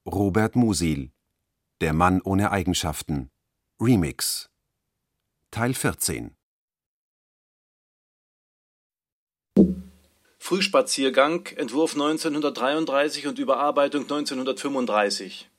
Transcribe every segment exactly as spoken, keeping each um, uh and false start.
Robert Musil: Der Mann ohne Eigenschaften. Remix. Teil vierzehn. Frühspaziergang, Entwurf neunzehnhundertdreiunddreißig und Überarbeitung neunzehnhundertfünfunddreißig.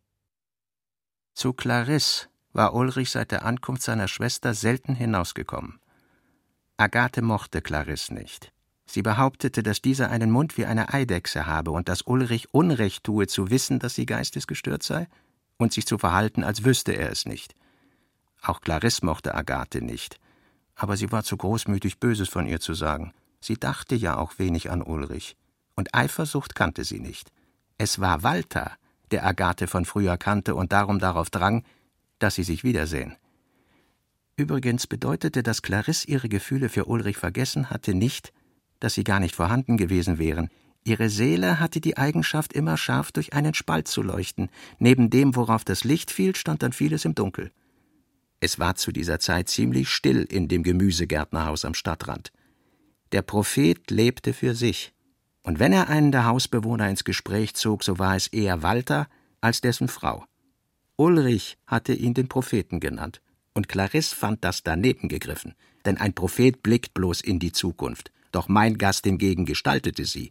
Zu Clarisse war Ulrich seit der Ankunft seiner Schwester selten hinausgekommen. Agathe mochte Clarisse nicht. Sie behauptete, dass dieser einen Mund wie eine Eidechse habe und dass Ulrich Unrecht tue, zu wissen, dass sie geistesgestört sei, und sich zu verhalten, als wüsste er es nicht. Auch Clarisse mochte Agathe nicht, aber sie war zu großmütig, Böses von ihr zu sagen. Sie dachte ja auch wenig an Ulrich, und Eifersucht kannte sie nicht. Es war Walter, der Agathe von früher kannte und darum darauf drang, dass sie sich wiedersehen. Übrigens bedeutete, dass Clarisse ihre Gefühle für Ulrich vergessen hatte, nicht, dass sie gar nicht vorhanden gewesen wären. Ihre Seele hatte die Eigenschaft, immer scharf durch einen Spalt zu leuchten. Neben dem, worauf das Licht fiel, stand dann vieles im Dunkel. Es war zu dieser Zeit ziemlich still in dem Gemüsegärtnerhaus am Stadtrand. Der Prophet lebte für sich, und wenn er einen der Hausbewohner ins Gespräch zog, so war es eher Walter als dessen Frau. Ulrich hatte ihn den Propheten genannt, und Clarisse fand das daneben gegriffen, denn ein Prophet blickt bloß in die Zukunft, doch mein Gast hingegen gestaltete sie.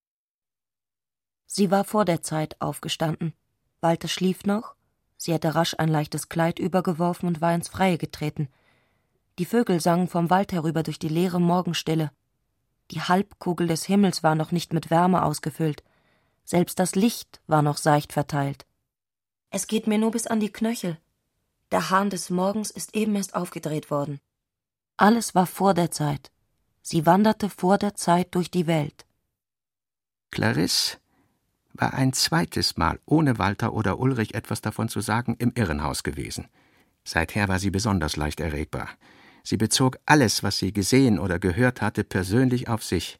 Sie war vor der Zeit aufgestanden. Walter schlief noch, sie hatte rasch ein leichtes Kleid übergeworfen und war ins Freie getreten. Die Vögel sangen vom Wald herüber durch die leere Morgenstille. Die Halbkugel des Himmels war noch nicht mit Wärme ausgefüllt. Selbst das Licht war noch seicht verteilt. »Es geht mir nur bis an die Knöchel. Der Hahn des Morgens ist eben erst aufgedreht worden.« Alles war vor der Zeit. Sie wanderte vor der Zeit durch die Welt. Clarisse war ein zweites Mal, ohne Walter oder Ulrich etwas davon zu sagen, im Irrenhaus gewesen. Seither war sie besonders leicht erregbar. Sie bezog alles, was sie gesehen oder gehört hatte, persönlich auf sich.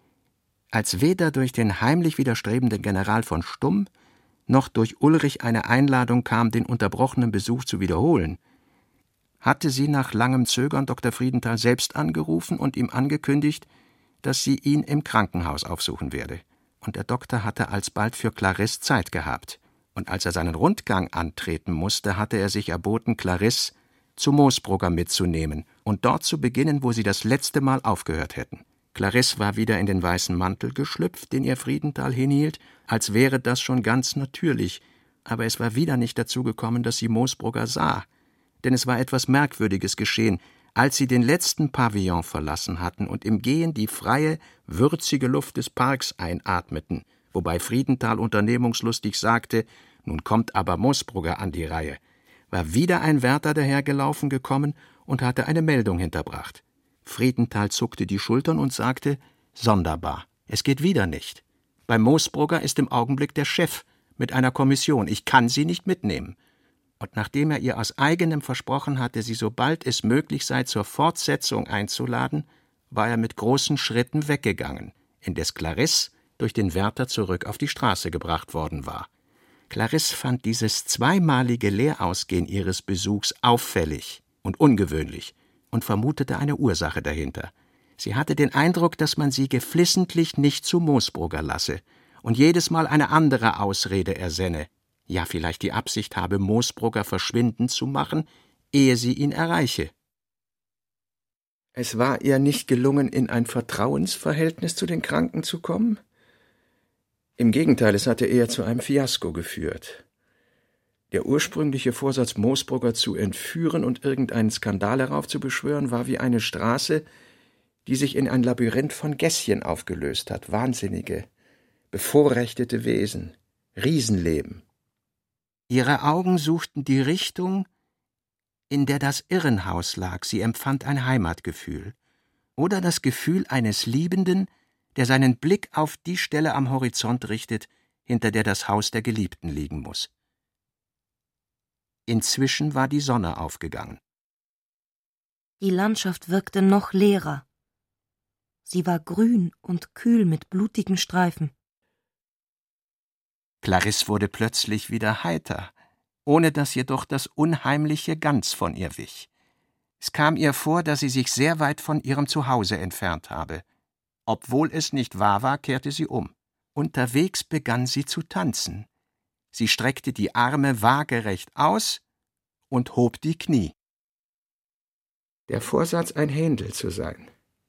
Als weder durch den heimlich widerstrebenden General von Stumm noch durch Ulrich eine Einladung kam, den unterbrochenen Besuch zu wiederholen, hatte sie nach langem Zögern Doktor Friedenthal selbst angerufen und ihm angekündigt, dass sie ihn im Krankenhaus aufsuchen werde. Und der Doktor hatte alsbald für Clarisse Zeit gehabt. Und als er seinen Rundgang antreten musste, hatte er sich erboten, Clarisse zu Moosbrugger mitzunehmen und dort zu beginnen, wo sie das letzte Mal aufgehört hätten. Clarisse war wieder in den weißen Mantel geschlüpft, den ihr Friedenthal hinhielt, als wäre das schon ganz natürlich, aber es war wieder nicht dazu gekommen, dass sie Moosbrugger sah. Denn es war etwas Merkwürdiges geschehen, als sie den letzten Pavillon verlassen hatten und im Gehen die freie, würzige Luft des Parks einatmeten, wobei Friedenthal unternehmungslustig sagte, nun kommt aber Moosbrugger an die Reihe, war wieder ein Wärter dahergelaufen gekommen und hatte eine Meldung hinterbracht. Friedenthal zuckte die Schultern und sagte, sonderbar, es geht wieder nicht. Bei Moosbrugger ist im Augenblick der Chef mit einer Kommission, ich kann sie nicht mitnehmen. Und nachdem er ihr aus eigenem versprochen hatte, sie sobald es möglich sei zur Fortsetzung einzuladen, war er mit großen Schritten weggegangen, indes Clarisse durch den Wärter zurück auf die Straße gebracht worden war. Clarisse fand dieses zweimalige Leerausgehen ihres Besuchs auffällig und ungewöhnlich und vermutete eine Ursache dahinter. Sie hatte den Eindruck, dass man sie geflissentlich nicht zu Moosbrugger lasse und jedes Mal eine andere Ausrede ersenne, ja vielleicht die Absicht habe, Moosbrugger verschwinden zu machen, ehe sie ihn erreiche. Es war ihr nicht gelungen, in ein Vertrauensverhältnis zu den Kranken zu kommen? Im Gegenteil, es hatte eher zu einem Fiasko geführt. Der ursprüngliche Vorsatz, Moosbrugger zu entführen und irgendeinen Skandal heraufzubeschwören, war wie eine Straße, die sich in ein Labyrinth von Gässchen aufgelöst hat, wahnsinnige, bevorrechtete Wesen, Riesenleben. Ihre Augen suchten die Richtung, in der das Irrenhaus lag. Sie empfand ein Heimatgefühl oder das Gefühl eines Liebenden, der seinen Blick auf die Stelle am Horizont richtet, hinter der das Haus der Geliebten liegen muss. Inzwischen war die Sonne aufgegangen. Die Landschaft wirkte noch leerer. Sie war grün und kühl mit blutigen Streifen. Clarisse wurde plötzlich wieder heiter, ohne dass jedoch das Unheimliche ganz von ihr wich. Es kam ihr vor, dass sie sich sehr weit von ihrem Zuhause entfernt habe. Obwohl es nicht wahr war, kehrte sie um. Unterwegs begann sie zu tanzen. Sie streckte die Arme waagerecht aus und hob die Knie. Der Vorsatz, ein Händel zu sein.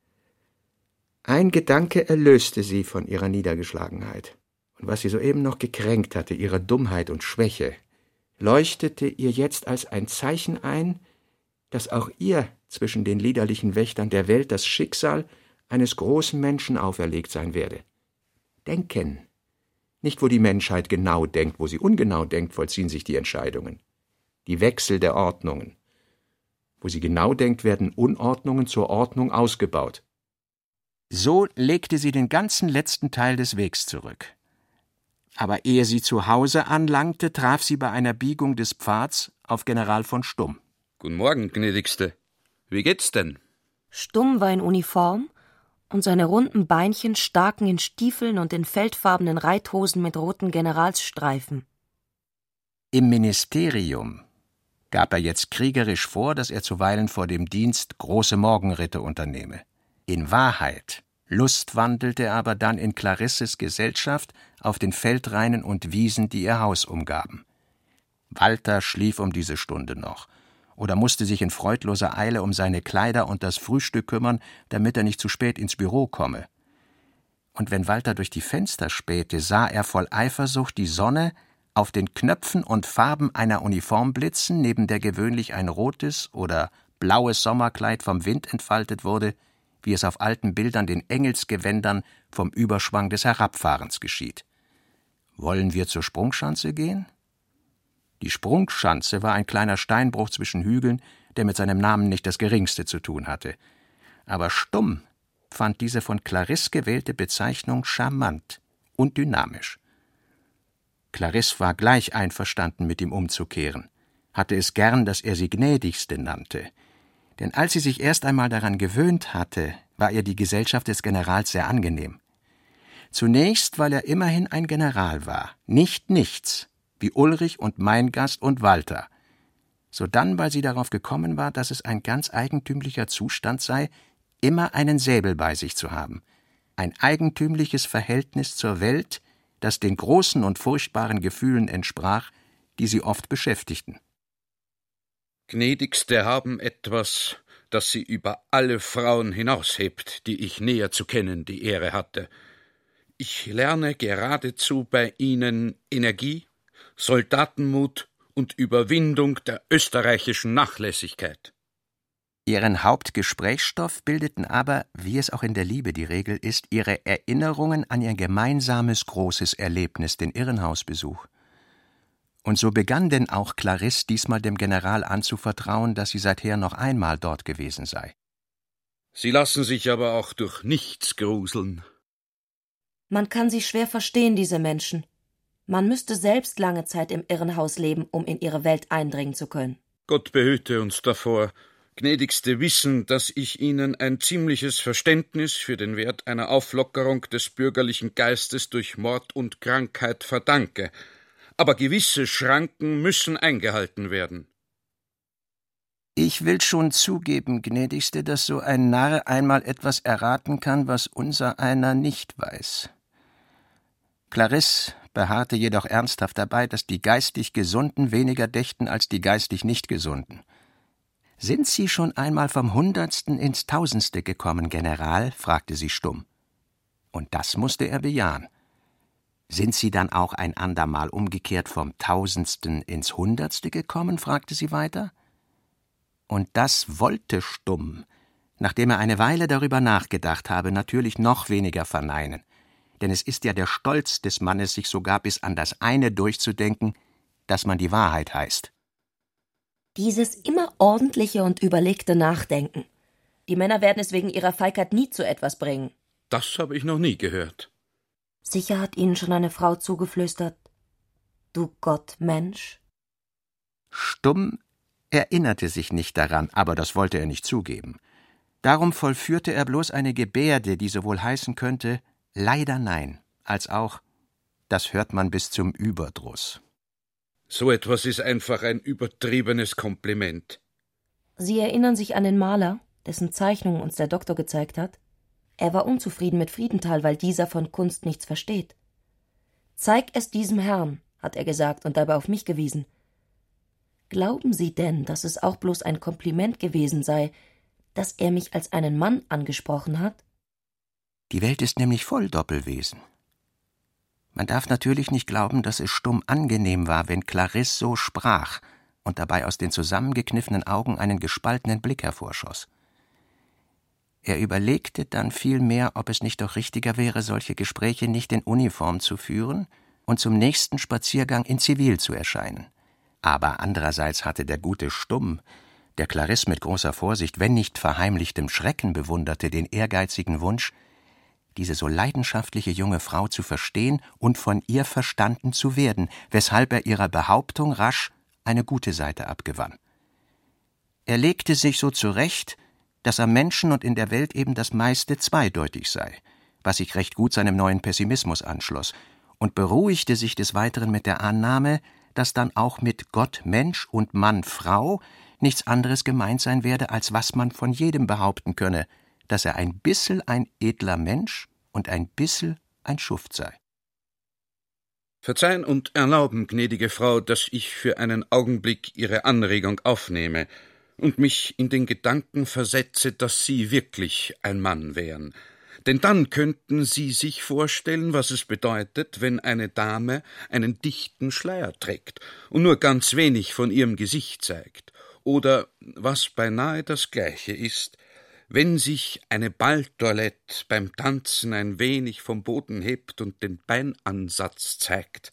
Ein Gedanke erlöste sie von ihrer Niedergeschlagenheit. Und was sie soeben noch gekränkt hatte, ihre Dummheit und Schwäche, leuchtete ihr jetzt als ein Zeichen ein, dass auch ihr zwischen den liederlichen Wächtern der Welt das Schicksal eines großen Menschen auferlegt sein werde. Denken. Nicht, wo die Menschheit genau denkt, wo sie ungenau denkt, vollziehen sich die Entscheidungen. Die Wechsel der Ordnungen. Wo sie genau denkt, werden Unordnungen zur Ordnung ausgebaut. So legte sie den ganzen letzten Teil des Wegs zurück. Aber ehe sie zu Hause anlangte, traf sie bei einer Biegung des Pfads auf General von Stumm. Guten Morgen, gnädigste. Wie geht's denn? Stumm war in Uniform und seine runden Beinchen staken in Stiefeln und in feldfarbenen Reithosen mit roten Generalsstreifen. Im Ministerium gab er jetzt kriegerisch vor, dass er zuweilen vor dem Dienst große Morgenritte unternehme. In Wahrheit lustwandelte er aber dann in Clarisses Gesellschaft auf den Feldrainen und Wiesen, die ihr Haus umgaben. Walter schlief um diese Stunde noch oder musste sich in freudloser Eile um seine Kleider und das Frühstück kümmern, damit er nicht zu spät ins Büro komme. Und wenn Walter durch die Fenster spähte, sah er voll Eifersucht die Sonne auf den Knöpfen und Farben einer Uniform blitzen, neben der gewöhnlich ein rotes oder blaues Sommerkleid vom Wind entfaltet wurde, wie es auf alten Bildern den Engelsgewändern vom Überschwang des Herabfahrens geschieht. Wollen wir zur Sprungschanze gehen? Die Sprungschanze war ein kleiner Steinbruch zwischen Hügeln, der mit seinem Namen nicht das Geringste zu tun hatte. Aber Stumm fand diese von Clarisse gewählte Bezeichnung charmant und dynamisch. Clarisse war gleich einverstanden, mit ihm umzukehren, hatte es gern, dass er sie gnädigste nannte. Denn als sie sich erst einmal daran gewöhnt hatte, war ihr die Gesellschaft des Generals sehr angenehm. Zunächst, weil er immerhin ein General war, nicht nichts, wie Ulrich und Meingast und Walter. Sodann, weil sie darauf gekommen war, dass es ein ganz eigentümlicher Zustand sei, immer einen Säbel bei sich zu haben. Ein eigentümliches Verhältnis zur Welt, das den großen und furchtbaren Gefühlen entsprach, die sie oft beschäftigten. Gnädigste haben etwas, das sie über alle Frauen hinaushebt, die ich näher zu kennen die Ehre hatte. Ich lerne geradezu bei ihnen Energie, Soldatenmut und Überwindung der österreichischen Nachlässigkeit. Ihren Hauptgesprächsstoff bildeten aber, wie es auch in der Liebe die Regel ist, ihre Erinnerungen an ihr gemeinsames großes Erlebnis, den Irrenhausbesuch. Und so begann denn auch Clarisse diesmal dem General anzuvertrauen, dass sie seither noch einmal dort gewesen sei. Sie lassen sich aber auch durch nichts gruseln. Man kann sie schwer verstehen, diese Menschen. Man müsste selbst lange Zeit im Irrenhaus leben, um in ihre Welt eindringen zu können. Gott behüte uns davor. Gnädigste wissen, dass ich Ihnen ein ziemliches Verständnis für den Wert einer Auflockerung des bürgerlichen Geistes durch Mord und Krankheit verdanke. Aber gewisse Schranken müssen eingehalten werden. Ich will schon zugeben, gnädigste, dass so ein Narr einmal etwas erraten kann, was unser einer nicht weiß. Clarisse beharrte jedoch ernsthaft dabei, dass die geistig Gesunden weniger dächten als die geistig Nicht-Gesunden. »Sind Sie schon einmal vom Hundertsten ins Tausendste gekommen, General?« fragte sie stumm. Und das musste er bejahen. »Sind Sie dann auch ein andermal umgekehrt vom Tausendsten ins Hundertste gekommen?« fragte sie weiter. Und das wollte Stumm, nachdem er eine Weile darüber nachgedacht habe, natürlich noch weniger verneinen. Denn es ist ja der Stolz des Mannes, sich sogar bis an das eine durchzudenken, dass man die Wahrheit heißt. Dieses immer ordentliche und überlegte Nachdenken. Die Männer werden es wegen ihrer Feigheit nie zu etwas bringen. Das habe ich noch nie gehört. Sicher hat Ihnen schon eine Frau zugeflüstert: »Du Gott, Mensch?« Stumm erinnerte sich nicht daran, aber das wollte er nicht zugeben. Darum vollführte er bloß eine Gebärde, die sowohl heißen könnte, leider nein, als auch, das hört man bis zum Überdruss. So etwas ist einfach ein übertriebenes Kompliment. Sie erinnern sich an den Maler, dessen Zeichnung uns der Doktor gezeigt hat? Er war unzufrieden mit Friedenthal, weil dieser von Kunst nichts versteht. »Zeig es diesem Herrn«, hat er gesagt und dabei auf mich gewiesen. Glauben Sie denn, dass es auch bloß ein Kompliment gewesen sei, dass er mich als einen Mann angesprochen hat? Die Welt ist nämlich voll Doppelwesen. Man darf natürlich nicht glauben, dass es stumm angenehm war, wenn Clarisse so sprach und dabei aus den zusammengekniffenen Augen einen gespaltenen Blick hervorschoss. Er überlegte dann vielmehr, ob es nicht doch richtiger wäre, solche Gespräche nicht in Uniform zu führen und zum nächsten Spaziergang in Zivil zu erscheinen. Aber andererseits hatte der gute Stumm, der Clarisse mit großer Vorsicht, wenn nicht verheimlichtem Schrecken bewunderte, den ehrgeizigen Wunsch, diese so leidenschaftliche junge Frau zu verstehen und von ihr verstanden zu werden, weshalb er ihrer Behauptung rasch eine gute Seite abgewann. Er legte sich so zurecht, dass am Menschen und in der Welt eben das meiste zweideutig sei, was sich recht gut seinem neuen Pessimismus anschloss, und beruhigte sich des Weiteren mit der Annahme, dass dann auch mit Gott Mensch und Mann Frau nichts anderes gemeint sein werde, als was man von jedem behaupten könne, dass er ein bissel ein edler Mensch und ein bissel ein Schuft sei. Verzeihen und erlauben, gnädige Frau, dass ich für einen Augenblick Ihre Anregung aufnehme und mich in den Gedanken versetze, dass Sie wirklich ein Mann wären. Denn dann könnten Sie sich vorstellen, was es bedeutet, wenn eine Dame einen dichten Schleier trägt und nur ganz wenig von ihrem Gesicht zeigt. Oder, was beinahe das Gleiche ist, wenn sich eine Balltoilette beim Tanzen ein wenig vom Boden hebt und den Beinansatz zeigt.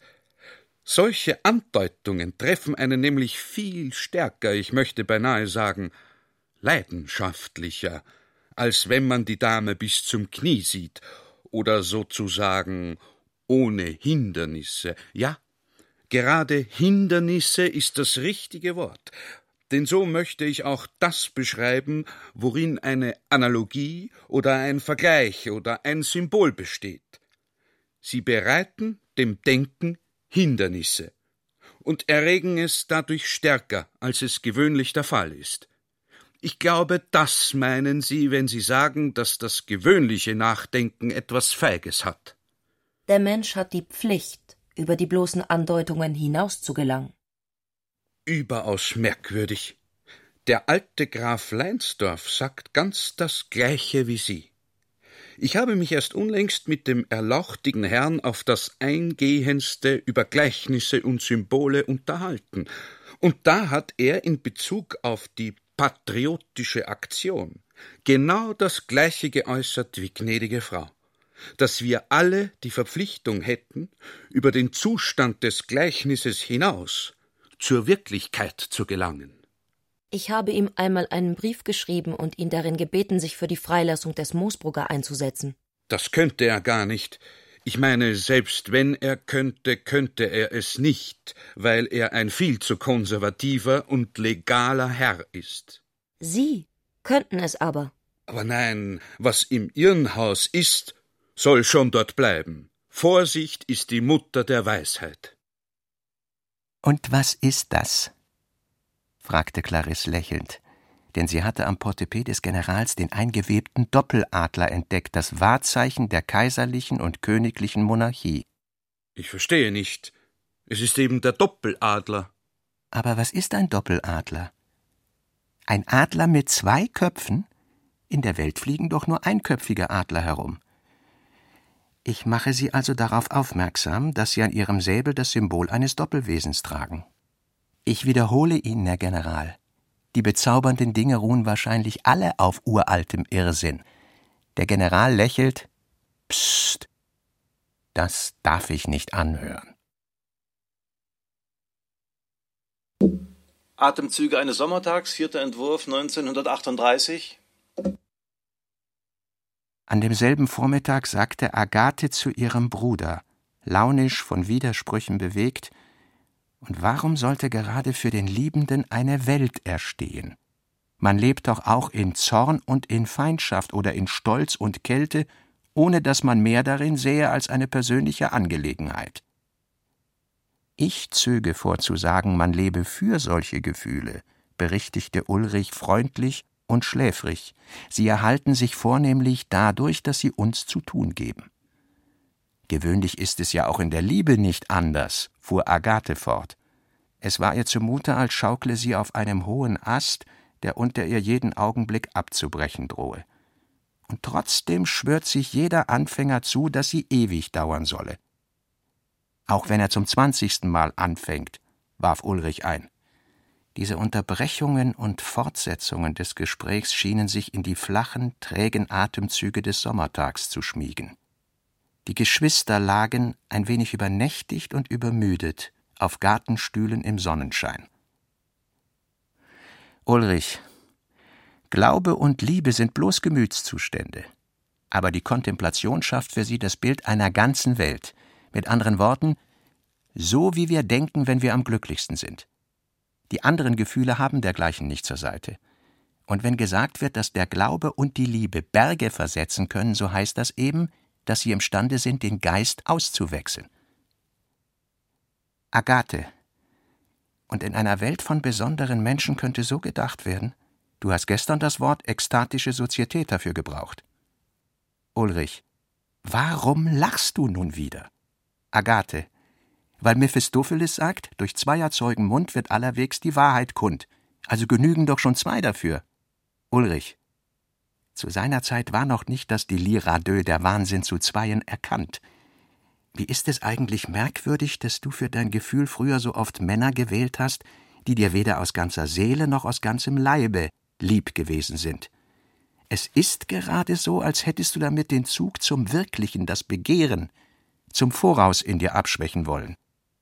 Solche Andeutungen treffen einen nämlich viel stärker, ich möchte beinahe sagen, leidenschaftlicher, als wenn man die Dame bis zum Knie sieht oder sozusagen ohne Hindernisse. Ja, gerade Hindernisse ist das richtige Wort, denn so möchte ich auch das beschreiben, worin eine Analogie oder ein Vergleich oder ein Symbol besteht. Sie bereiten dem Denken Hindernisse und erregen es dadurch stärker, als es gewöhnlich der Fall ist. Ich glaube, das meinen Sie, wenn Sie sagen, dass das gewöhnliche Nachdenken etwas Feiges hat. Der Mensch hat die Pflicht, über die bloßen Andeutungen hinaus zu gelangen. Überaus merkwürdig. Der alte Graf Leinsdorf sagt ganz das Gleiche wie Sie. Ich habe mich erst unlängst mit dem erlauchtigen Herrn auf das Eingehendste über Gleichnisse und Symbole unterhalten, und da hat er in Bezug auf die patriotische Aktion genau das Gleiche geäußert wie gnädige Frau, dass wir alle die Verpflichtung hätten, über den Zustand des Gleichnisses hinaus zur Wirklichkeit zu gelangen. Ich habe ihm einmal einen Brief geschrieben und ihn darin gebeten, sich für die Freilassung des Moosbrugger einzusetzen. Das könnte er gar nicht. Ich meine, selbst wenn er könnte, könnte er es nicht, weil er ein viel zu konservativer und legaler Herr ist. Sie könnten es aber. Aber nein, was im Irrenhaus ist, soll schon dort bleiben. Vorsicht ist die Mutter der Weisheit. »Und was ist das?« fragte Clarisse lächelnd, denn sie hatte am Portepee des Generals den eingewebten Doppeladler entdeckt, das Wahrzeichen der kaiserlichen und königlichen Monarchie. »Ich verstehe nicht. Es ist eben der Doppeladler.« »Aber was ist ein Doppeladler? Ein Adler mit zwei Köpfen? In der Welt fliegen doch nur einköpfige Adler herum. Ich mache Sie also darauf aufmerksam, dass Sie an Ihrem Säbel das Symbol eines Doppelwesens tragen. Ich wiederhole Ihnen, Herr General, die bezaubernden Dinge ruhen wahrscheinlich alle auf uraltem Irrsinn. Der General lächelt. Psst, das darf ich nicht anhören. Atemzüge eines Sommertags, vierter Entwurf neunzehnhundertachtunddreißig. An demselben Vormittag sagte Agathe zu ihrem Bruder, launisch von Widersprüchen bewegt: Und warum sollte gerade für den Liebenden eine Welt erstehen? Man lebt doch auch in Zorn und in Feindschaft oder in Stolz und Kälte, ohne dass man mehr darin sähe als eine persönliche Angelegenheit. Ich zöge vorzusagen, man lebe für solche Gefühle, berichtigte Ulrich freundlich und schläfrig. Sie erhalten sich vornehmlich dadurch, dass sie uns zu tun geben. Gewöhnlich ist es ja auch in der Liebe nicht anders, fuhr Agathe fort. Es war ihr zumute, als schaukle sie auf einem hohen Ast, der unter ihr jeden Augenblick abzubrechen drohe. Und trotzdem schwört sich jeder Anfänger zu, dass sie ewig dauern solle. Auch wenn er zum zwanzigsten Mal anfängt, warf Ulrich ein. Diese Unterbrechungen und Fortsetzungen des Gesprächs schienen sich in die flachen, trägen Atemzüge des Sommertags zu schmiegen. Die Geschwister lagen, ein wenig übernächtigt und übermüdet, auf Gartenstühlen im Sonnenschein. Ulrich, Glaube und Liebe sind bloß Gemütszustände, aber die Kontemplation schafft für sie das Bild einer ganzen Welt. Mit anderen Worten, so wie wir denken, wenn wir am glücklichsten sind. Die anderen Gefühle haben dergleichen nicht zur Seite. Und wenn gesagt wird, dass der Glaube und die Liebe Berge versetzen können, so heißt das eben, dass sie imstande sind, den Geist auszuwechseln. Agathe, und in einer Welt von besonderen Menschen könnte so gedacht werden, du hast gestern das Wort ekstatische Sozietät dafür gebraucht. Ulrich, warum lachst du nun wieder? Agathe, weil Mephistopheles sagt, durch zweier Zeugen Mund wird allerwegs die Wahrheit kund. Also genügen doch schon zwei dafür. Ulrich, zu seiner Zeit war noch nicht das Délire à deux, der Wahnsinn zu Zweien, erkannt. Wie ist es eigentlich merkwürdig, dass du für dein Gefühl früher so oft Männer gewählt hast, die dir weder aus ganzer Seele noch aus ganzem Leibe lieb gewesen sind. Es ist gerade so, als hättest du damit den Zug zum Wirklichen, das Begehren, zum Voraus in dir abschwächen wollen.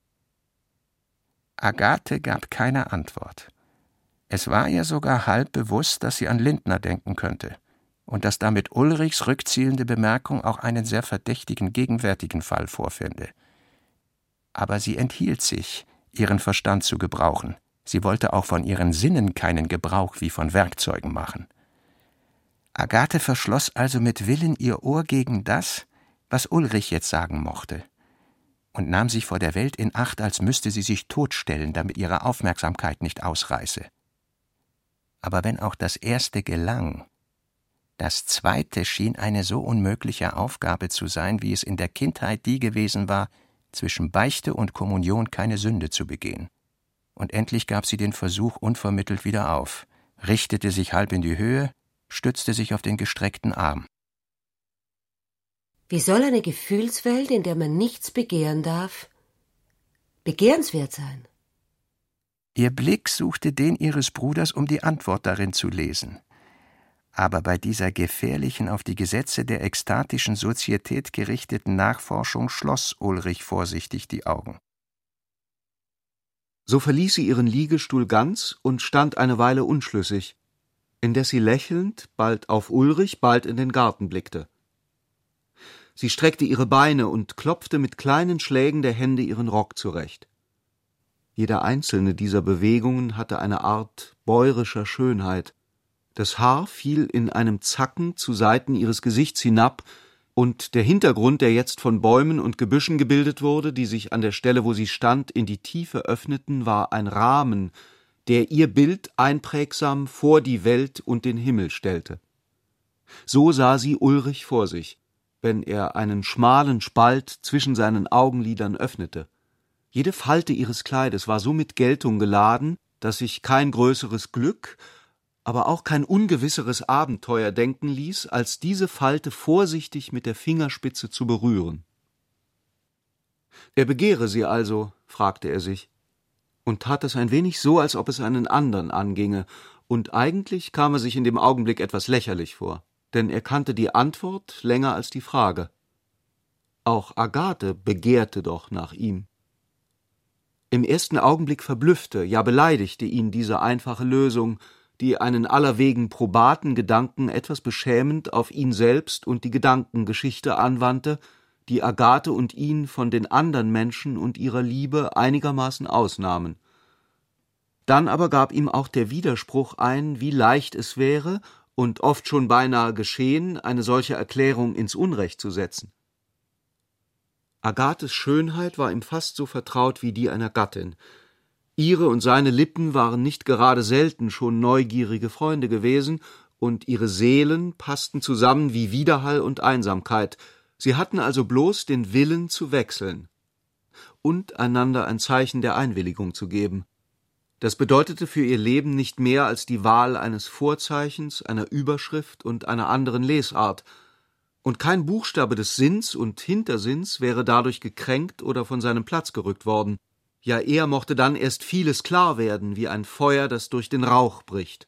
Agathe gab keine Antwort. Es war ihr sogar halb bewusst, dass sie an Lindner denken könnte und dass damit Ulrichs rückzielende Bemerkung auch einen sehr verdächtigen gegenwärtigen Fall vorfände. Aber sie enthielt sich, ihren Verstand zu gebrauchen. Sie wollte auch von ihren Sinnen keinen Gebrauch wie von Werkzeugen machen. Agathe verschloss also mit Willen ihr Ohr gegen das, was Ulrich jetzt sagen mochte, und nahm sich vor der Welt in Acht, als müsste sie sich totstellen, damit ihre Aufmerksamkeit nicht ausreiße. Aber wenn auch das Erste gelang, das Zweite schien eine so unmögliche Aufgabe zu sein, wie es in der Kindheit die gewesen war, zwischen Beichte und Kommunion keine Sünde zu begehen. Und endlich gab sie den Versuch unvermittelt wieder auf, richtete sich halb in die Höhe, stützte sich auf den gestreckten Arm. Wie soll eine Gefühlswelt, in der man nichts begehren darf, begehrenswert sein? Ihr Blick suchte den ihres Bruders, um die Antwort darin zu lesen. Aber bei dieser gefährlichen, auf die Gesetze der ekstatischen Sozietät gerichteten Nachforschung schloss Ulrich vorsichtig die Augen. So verließ sie ihren Liegestuhl ganz und stand eine Weile unschlüssig, indes sie lächelnd bald auf Ulrich, bald in den Garten blickte. Sie streckte ihre Beine und klopfte mit kleinen Schlägen der Hände ihren Rock zurecht. Jeder einzelne dieser Bewegungen hatte eine Art bäurischer Schönheit. Das Haar fiel in einem Zacken zu Seiten ihres Gesichts hinab, und der Hintergrund, der jetzt von Bäumen und Gebüschen gebildet wurde, die sich an der Stelle, wo sie stand, in die Tiefe öffneten, war ein Rahmen, der ihr Bild einprägsam vor die Welt und den Himmel stellte. So sah sie Ulrich vor sich, wenn er einen schmalen Spalt zwischen seinen Augenlidern öffnete. Jede Falte ihres Kleides war so mit Geltung geladen, dass sich kein größeres Glück, aber auch kein ungewisseres Abenteuer denken ließ, als diese Falte vorsichtig mit der Fingerspitze zu berühren. Er begehre sie also, fragte er sich, und tat es ein wenig so, als ob es einen anderen anginge, und eigentlich kam er sich in dem Augenblick etwas lächerlich vor, denn er kannte die Antwort länger als die Frage. Auch Agathe begehrte doch nach ihm. Im ersten Augenblick verblüffte, ja beleidigte ihn diese einfache Lösung, die einen allerwegen probaten Gedanken etwas beschämend auf ihn selbst und die Gedankengeschichte anwandte, die Agathe und ihn von den anderen Menschen und ihrer Liebe einigermaßen ausnahmen. Dann aber gab ihm auch der Widerspruch ein, wie leicht es wäre, und oft schon beinahe geschehen, eine solche Erklärung ins Unrecht zu setzen. Agathes Schönheit war ihm fast so vertraut wie die einer Gattin. Ihre und seine Lippen waren nicht gerade selten schon neugierige Freunde gewesen, und ihre Seelen passten zusammen wie Widerhall und Einsamkeit, Sie hatten also bloß den Willen zu wechseln und einander ein Zeichen der Einwilligung zu geben. Das bedeutete für ihr Leben nicht mehr als die Wahl eines Vorzeichens, einer Überschrift und einer anderen Lesart, und kein Buchstabe des Sinns und Hintersinns wäre dadurch gekränkt oder von seinem Platz gerückt worden. Ja, eher mochte dann erst vieles klar werden, wie ein Feuer, das durch den Rauch bricht.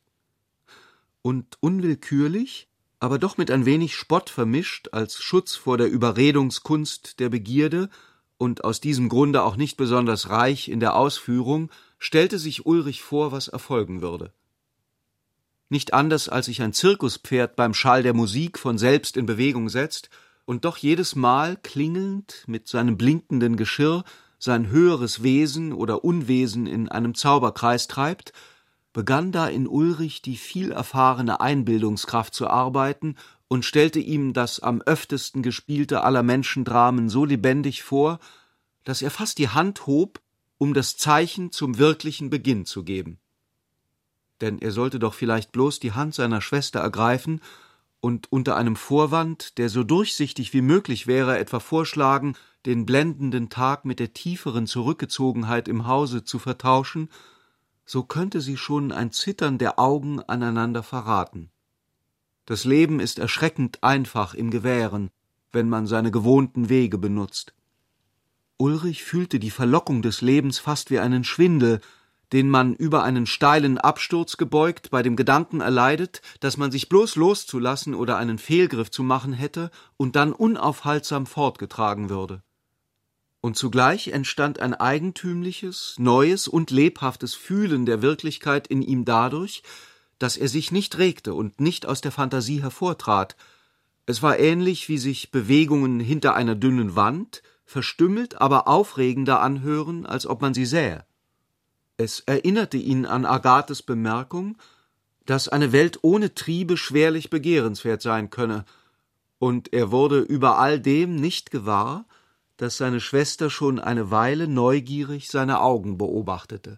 Und unwillkürlich, aber doch mit ein wenig Spott vermischt, als Schutz vor der Überredungskunst der Begierde und aus diesem Grunde auch nicht besonders reich in der Ausführung, stellte sich Ulrich vor, was erfolgen würde. Nicht anders, als sich ein Zirkuspferd beim Schall der Musik von selbst in Bewegung setzt und doch jedes Mal klingelnd mit seinem blinkenden Geschirr sein höheres Wesen oder Unwesen in einem Zauberkreis treibt, begann da in Ulrich die viel erfahrene Einbildungskraft zu arbeiten und stellte ihm das am öftesten gespielte aller Menschendramen so lebendig vor, dass er fast die Hand hob, um das Zeichen zum wirklichen Beginn zu geben. Denn er sollte doch vielleicht bloß die Hand seiner Schwester ergreifen und unter einem Vorwand, der so durchsichtig wie möglich wäre, etwa vorschlagen, den blendenden Tag mit der tieferen Zurückgezogenheit im Hause zu vertauschen, so könnte sie schon ein Zittern der Augen aneinander verraten. Das Leben ist erschreckend einfach im Gewähren, wenn man seine gewohnten Wege benutzt. Ulrich fühlte die Verlockung des Lebens fast wie einen Schwindel, den man über einen steilen Absturz gebeugt bei dem Gedanken erleidet, dass man sich bloß loszulassen oder einen Fehlgriff zu machen hätte und dann unaufhaltsam fortgetragen würde. Und zugleich entstand ein eigentümliches, neues und lebhaftes Fühlen der Wirklichkeit in ihm dadurch, dass er sich nicht regte und nicht aus der Fantasie hervortrat. Es war ähnlich, wie sich Bewegungen hinter einer dünnen Wand verstümmelt, aber aufregender anhören, als ob man sie sähe. Es erinnerte ihn an Agathes Bemerkung, dass eine Welt ohne Triebe schwerlich begehrenswert sein könne, und er wurde über all dem nicht gewahr, dass seine Schwester schon eine Weile neugierig seine Augen beobachtete.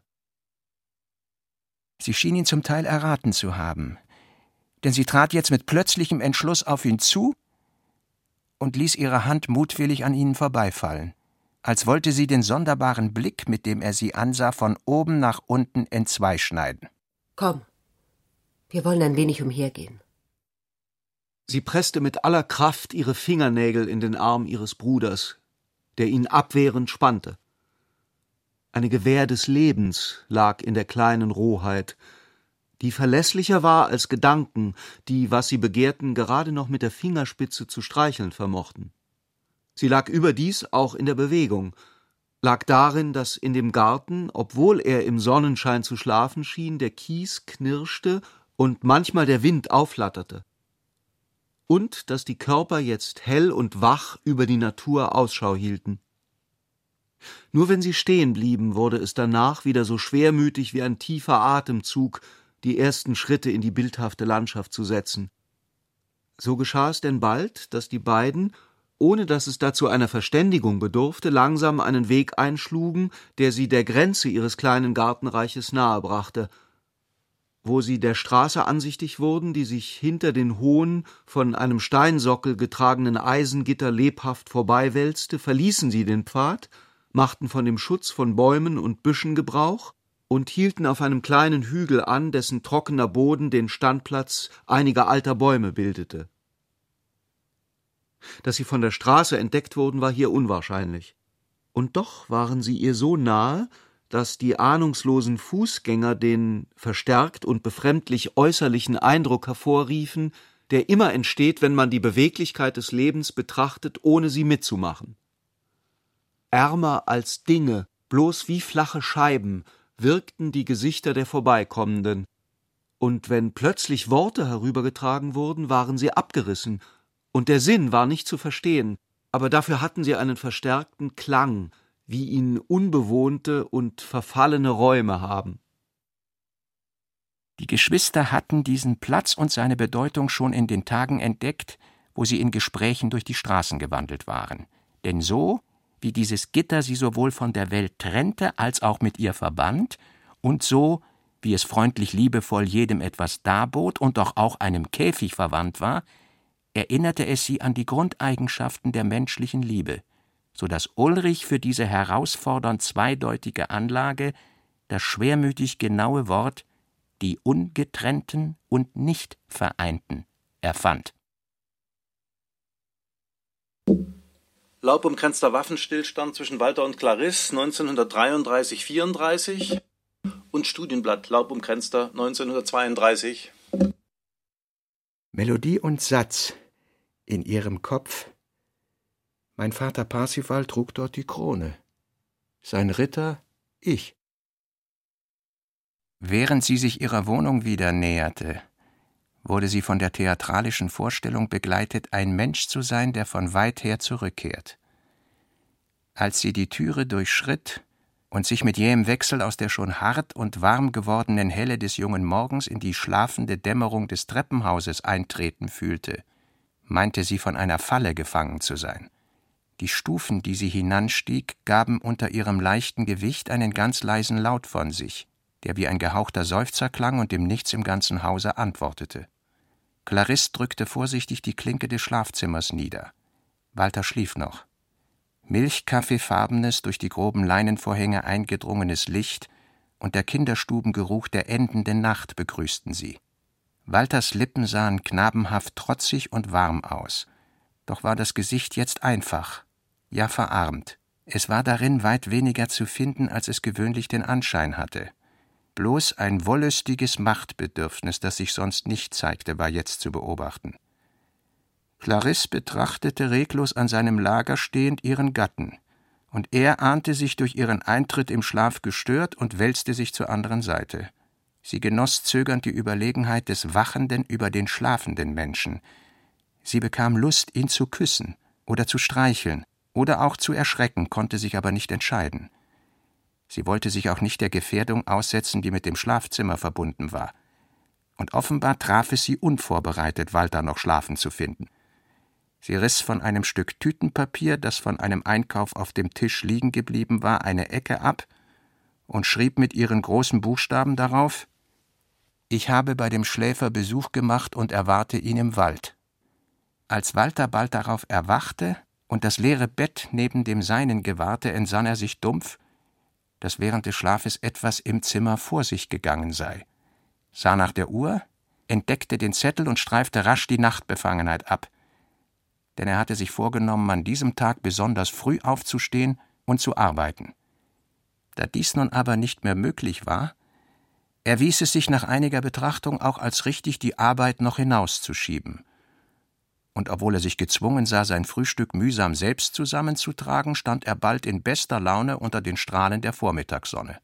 Sie schien ihn zum Teil erraten zu haben, denn sie trat jetzt mit plötzlichem Entschluss auf ihn zu und ließ ihre Hand mutwillig an ihnen vorbeifallen, als wollte sie den sonderbaren Blick, mit dem er sie ansah, von oben nach unten entzweischneiden. Komm, wir wollen ein wenig umhergehen. Sie presste mit aller Kraft ihre Fingernägel in den Arm ihres Bruders, der ihn abwehrend spannte. Eine Gewähr des Lebens lag in der kleinen Rohheit, die verlässlicher war als Gedanken, die, was sie begehrten, gerade noch mit der Fingerspitze zu streicheln vermochten. Sie lag überdies auch in der Bewegung, lag darin, dass in dem Garten, obwohl er im Sonnenschein zu schlafen schien, der Kies knirschte und manchmal der Wind aufflatterte. Und dass die Körper jetzt hell und wach über die Natur Ausschau hielten. Nur wenn sie stehen blieben, wurde es danach wieder so schwermütig wie ein tiefer Atemzug, die ersten Schritte in die bildhafte Landschaft zu setzen. So geschah es denn bald, dass die beiden, ohne dass es dazu einer Verständigung bedurfte, langsam einen Weg einschlugen, der sie der Grenze ihres kleinen Gartenreiches nahe brachte. Wo sie der Straße ansichtig wurden, die sich hinter den hohen, von einem Steinsockel getragenen Eisengitter lebhaft vorbeiwälzte, verließen sie den Pfad, machten von dem Schutz von Bäumen und Büschen Gebrauch und hielten auf einem kleinen Hügel an, dessen trockener Boden den Standplatz einiger alter Bäume bildete. Dass sie von der Straße entdeckt wurden, war hier unwahrscheinlich. Und doch waren sie ihr so nahe, dass die ahnungslosen Fußgänger den verstärkt und befremdlich äußerlichen Eindruck hervorriefen, der immer entsteht, wenn man die Beweglichkeit des Lebens betrachtet, ohne sie mitzumachen. Ärmer als Dinge, bloß wie flache Scheiben, wirkten die Gesichter der Vorbeikommenden, und wenn plötzlich Worte herübergetragen wurden, waren sie abgerissen, und der Sinn war nicht zu verstehen, aber dafür hatten sie einen verstärkten Klang, wie ihn unbewohnte und verfallene Räume haben. Die Geschwister hatten diesen Platz und seine Bedeutung schon in den Tagen entdeckt, wo sie in Gesprächen durch die Straßen gewandelt waren. Denn so, wie dieses Gitter sie sowohl von der Welt trennte, als auch mit ihr verband, und so, wie es freundlich liebevoll jedem etwas darbot und doch auch einem Käfig verwandt war, erinnerte es sie an die Grundeigenschaften der menschlichen Liebe, so dass Ulrich für diese herausfordernd zweideutige Anlage das schwermütig genaue Wort die Ungetrennten und Nicht-Vereinten erfand. Laubumkränzter Waffenstillstand zwischen Walter und Clarisse neunzehnhundertdreiunddreißig vierunddreißig und Studienblatt Laubumkränzter neunzehnhundertzweiunddreißig. Melodie und Satz in ihrem Kopf. Mein Vater Parsifal trug dort die Krone. Sein Ritter ich. Während sie sich ihrer Wohnung wieder näherte, wurde sie von der theatralischen Vorstellung begleitet, ein Mensch zu sein, der von weit her zurückkehrt. Als sie die Türe durchschritt und sich mit jähem Wechsel aus der schon hart und warm gewordenen Helle des jungen Morgens in die schlafende Dämmerung des Treppenhauses eintreten fühlte, meinte sie, von einer Falle gefangen zu sein. Die Stufen, die sie hinanstieg, gaben unter ihrem leichten Gewicht einen ganz leisen Laut von sich, der wie ein gehauchter Seufzer klang und dem Nichts im ganzen Hause antwortete. Clarisse drückte vorsichtig die Klinke des Schlafzimmers nieder. Walter schlief noch. Milchkaffeefarbenes, durch die groben Leinenvorhänge eingedrungenes Licht und der Kinderstubengeruch der endenden Nacht begrüßten sie. Walters Lippen sahen knabenhaft trotzig und warm aus. Doch war das Gesicht jetzt einfach, ja verarmt. Es war darin weit weniger zu finden, als es gewöhnlich den Anschein hatte. Bloß ein wollüstiges Machtbedürfnis, das sich sonst nicht zeigte, war jetzt zu beobachten. Clarisse betrachtete reglos an seinem Lager stehend ihren Gatten, und er ahnte sich durch ihren Eintritt im Schlaf gestört und wälzte sich zur anderen Seite. Sie genoss zögernd die Überlegenheit des Wachenden über den schlafenden Menschen. Sie bekam Lust, ihn zu küssen oder zu streicheln oder auch zu erschrecken, konnte sich aber nicht entscheiden. Sie wollte sich auch nicht der Gefährdung aussetzen, die mit dem Schlafzimmer verbunden war. Und offenbar traf es sie unvorbereitet, Walter noch schlafen zu finden. Sie riss von einem Stück Tütenpapier, das von einem Einkauf auf dem Tisch liegen geblieben war, eine Ecke ab und schrieb mit ihren großen Buchstaben darauf: »Ich habe bei dem Schläfer Besuch gemacht und erwarte ihn im Wald.« Als Walter bald darauf erwachte und das leere Bett neben dem seinen gewahrte, entsann er sich dumpf, dass während des Schlafes etwas im Zimmer vor sich gegangen sei, sah nach der Uhr, entdeckte den Zettel und streifte rasch die Nachtbefangenheit ab. Denn er hatte sich vorgenommen, an diesem Tag besonders früh aufzustehen und zu arbeiten. Da dies nun aber nicht mehr möglich war, erwies es sich nach einiger Betrachtung auch als richtig, die Arbeit noch hinauszuschieben. Und obwohl er sich gezwungen sah, sein Frühstück mühsam selbst zusammenzutragen, stand er bald in bester Laune unter den Strahlen der Vormittagssonne.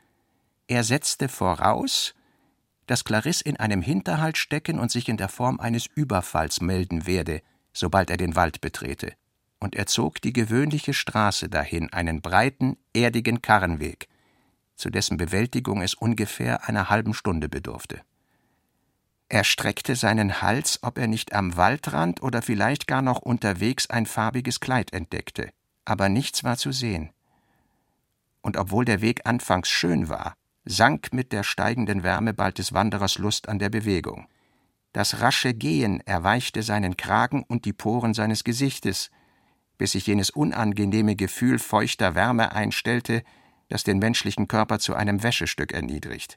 Er setzte voraus, dass Clarisse in einem Hinterhalt stecken und sich in der Form eines Überfalls melden werde, sobald er den Wald betrete, und er zog die gewöhnliche Straße dahin, einen breiten, erdigen Karrenweg, zu dessen Bewältigung es ungefähr einer halben Stunde bedurfte. Er streckte seinen Hals, ob er nicht am Waldrand oder vielleicht gar noch unterwegs ein farbiges Kleid entdeckte, aber nichts war zu sehen. Und obwohl der Weg anfangs schön war, sank mit der steigenden Wärme bald des Wanderers Lust an der Bewegung. Das rasche Gehen erweichte seinen Kragen und die Poren seines Gesichtes, bis sich jenes unangenehme Gefühl feuchter Wärme einstellte, das den menschlichen Körper zu einem Wäschestück erniedrigt.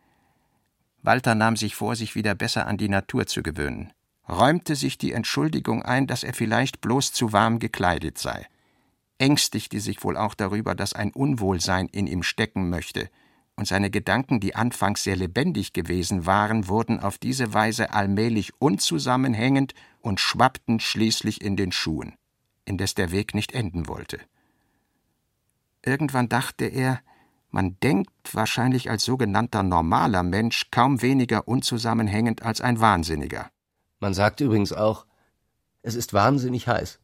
Walter nahm sich vor, sich wieder besser an die Natur zu gewöhnen, räumte sich die Entschuldigung ein, dass er vielleicht bloß zu warm gekleidet sei, ängstigte sich wohl auch darüber, dass ein Unwohlsein in ihm stecken möchte, und seine Gedanken, die anfangs sehr lebendig gewesen waren, wurden auf diese Weise allmählich unzusammenhängend und schwappten schließlich in den Schuhen, indes der Weg nicht enden wollte. Irgendwann dachte er, man denkt wahrscheinlich als sogenannter normaler Mensch kaum weniger unzusammenhängend als ein Wahnsinniger. Man sagt übrigens auch, es ist wahnsinnig heiß.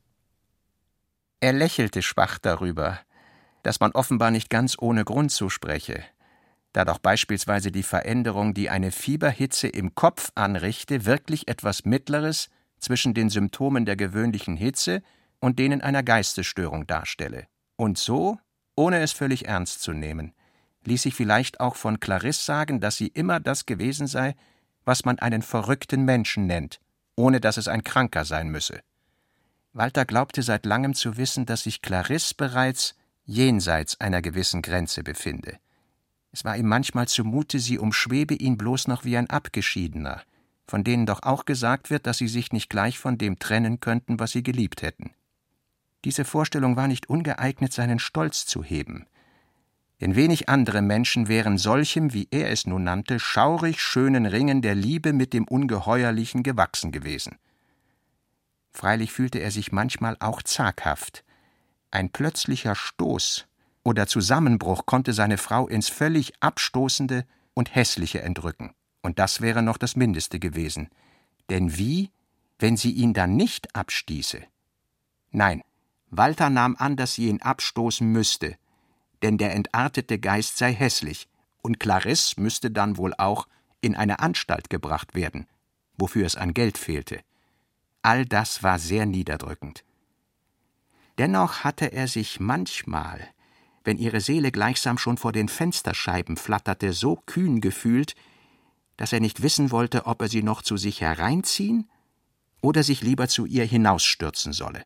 Er lächelte schwach darüber, dass man offenbar nicht ganz ohne Grund so spreche, da doch beispielsweise die Veränderung, die eine Fieberhitze im Kopf anrichte, wirklich etwas Mittleres zwischen den Symptomen der gewöhnlichen Hitze und denen einer Geistesstörung darstelle. Und so, ohne es völlig ernst zu nehmen, ließ sich vielleicht auch von Clarisse sagen, dass sie immer das gewesen sei, was man einen verrückten Menschen nennt, ohne dass es ein Kranker sein müsse. Walter glaubte seit langem zu wissen, dass sich Clarisse bereits jenseits einer gewissen Grenze befinde. Es war ihm manchmal zumute, sie umschwebe ihn bloß noch wie ein Abgeschiedener, von denen doch auch gesagt wird, dass sie sich nicht gleich von dem trennen könnten, was sie geliebt hätten. Diese Vorstellung war nicht ungeeignet, seinen Stolz zu heben. Denn wenig andere Menschen wären solchem, wie er es nun nannte, schaurig schönen Ringen der Liebe mit dem Ungeheuerlichen gewachsen gewesen. Freilich fühlte er sich manchmal auch zaghaft. Ein plötzlicher Stoß oder Zusammenbruch konnte seine Frau ins völlig Abstoßende und Hässliche entrücken. Und das wäre noch das Mindeste gewesen. Denn wie, wenn sie ihn dann nicht abstieße? Nein, Walter nahm an, dass sie ihn abstoßen müsste, denn der entartete Geist sei hässlich, und Clarisse müsste dann wohl auch in eine Anstalt gebracht werden, wofür es an Geld fehlte. All das war sehr niederdrückend. Dennoch hatte er sich manchmal, wenn ihre Seele gleichsam schon vor den Fensterscheiben flatterte, so kühn gefühlt, dass er nicht wissen wollte, ob er sie noch zu sich hereinziehen oder sich lieber zu ihr hinausstürzen solle.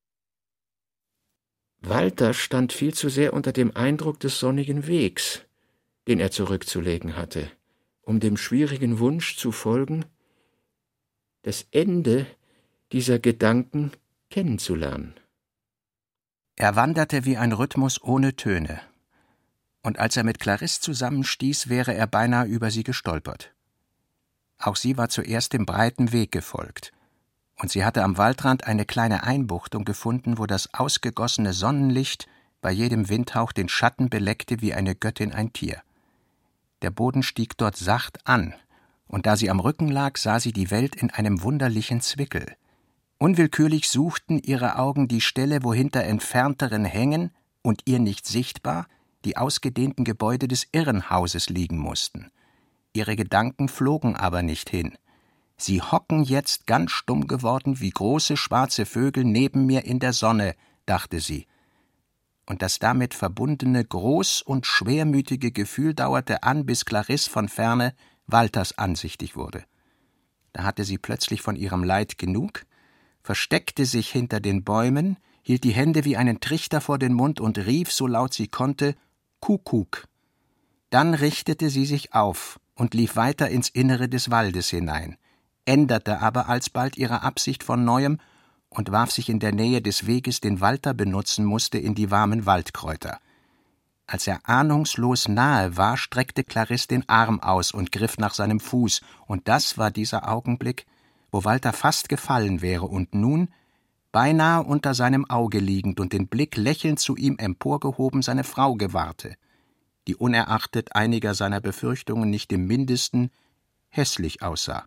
Walter stand viel zu sehr unter dem Eindruck des sonnigen Wegs, den er zurückzulegen hatte, um dem schwierigen Wunsch zu folgen, das Ende dieser Gedanken kennenzulernen. Er wanderte wie ein Rhythmus ohne Töne, und als er mit Clarisse zusammenstieß, wäre er beinahe über sie gestolpert. Auch sie war zuerst dem breiten Weg gefolgt, und sie hatte am Waldrand eine kleine Einbuchtung gefunden, wo das ausgegossene Sonnenlicht bei jedem Windhauch den Schatten beleckte wie eine Göttin ein Tier. Der Boden stieg dort sacht an, und da sie am Rücken lag, sah sie die Welt in einem wunderlichen Zwickel. Unwillkürlich suchten ihre Augen die Stelle, wo hinter entfernteren Hängen und ihr nicht sichtbar die ausgedehnten Gebäude des Irrenhauses liegen mussten. Ihre Gedanken flogen aber nicht hin. Sie hocken jetzt ganz stumm geworden wie große schwarze Vögel neben mir in der Sonne, dachte sie. Und das damit verbundene groß und schwermütige Gefühl dauerte an, bis Clarisse von ferne Walters ansichtig wurde. Da hatte sie plötzlich von ihrem Leid genug, versteckte sich hinter den Bäumen, hielt die Hände wie einen Trichter vor den Mund und rief, so laut sie konnte, »Kuckuck«. Dann richtete sie sich auf und lief weiter ins Innere des Waldes hinein, änderte aber alsbald ihre Absicht von Neuem und warf sich in der Nähe des Weges, den Walter benutzen musste, in die warmen Waldkräuter. Als er ahnungslos nahe war, streckte Clarisse den Arm aus und griff nach seinem Fuß, und das war dieser Augenblick, wo Walter fast gefallen wäre und nun, beinahe unter seinem Auge liegend und den Blick lächelnd zu ihm emporgehoben, seine Frau gewahrte, die unerachtet einiger seiner Befürchtungen nicht im Mindesten hässlich aussah.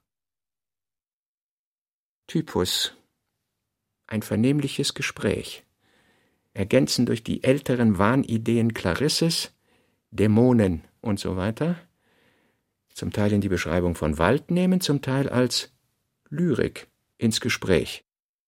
Typus. Ein vernehmliches Gespräch, ergänzend durch die älteren Wahnideen Clarisses, Dämonen und so weiter, zum Teil in die Beschreibung von Wald nehmen, zum Teil als Lyrik ins Gespräch.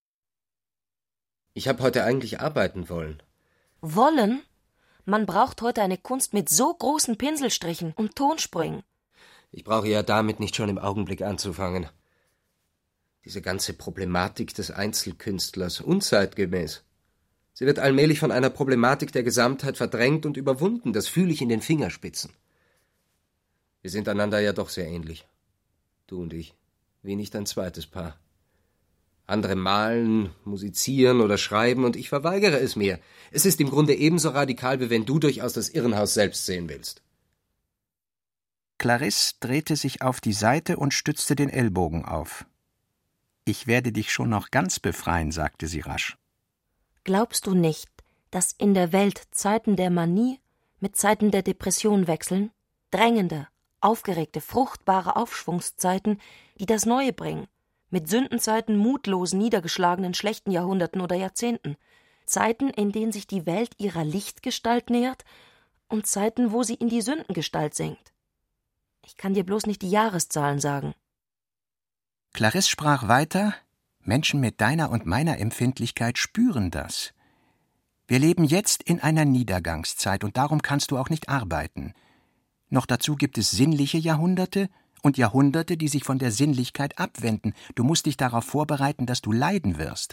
Ich habe heute eigentlich arbeiten wollen. Wollen? Man braucht heute eine Kunst mit so großen Pinselstrichen und Tonsprüngen. Ich brauche ja damit nicht schon im Augenblick anzufangen. Diese ganze Problematik des Einzelkünstlers, unzeitgemäß. Sie wird allmählich von einer Problematik der Gesamtheit verdrängt und überwunden, das fühle ich in den Fingerspitzen. Wir sind einander ja doch sehr ähnlich. Du und ich, wie nicht ein zweites Paar. Andere malen, musizieren oder schreiben, und ich verweigere es mir. Es ist im Grunde ebenso radikal, wie wenn du durchaus das Irrenhaus selbst sehen willst. Clarisse drehte sich auf die Seite und stützte den Ellbogen auf. »Ich werde dich schon noch ganz befreien«, sagte sie rasch. Glaubst du nicht, dass in der Welt Zeiten der Manie mit Zeiten der Depression wechseln? Drängende, aufgeregte, fruchtbare Aufschwungszeiten, die das Neue bringen, mit Sündenzeiten mutlosen, niedergeschlagenen, schlechten Jahrhunderten oder Jahrzehnten, Zeiten, in denen sich die Welt ihrer Lichtgestalt nähert und Zeiten, wo sie in die Sündengestalt sinkt. Ich kann dir bloß nicht die Jahreszahlen sagen. Clarisse sprach weiter, Menschen mit deiner und meiner Empfindlichkeit spüren das. Wir leben jetzt in einer Niedergangszeit, und darum kannst du auch nicht arbeiten. Noch dazu gibt es sinnliche Jahrhunderte und Jahrhunderte, die sich von der Sinnlichkeit abwenden. Du musst dich darauf vorbereiten, dass du leiden wirst.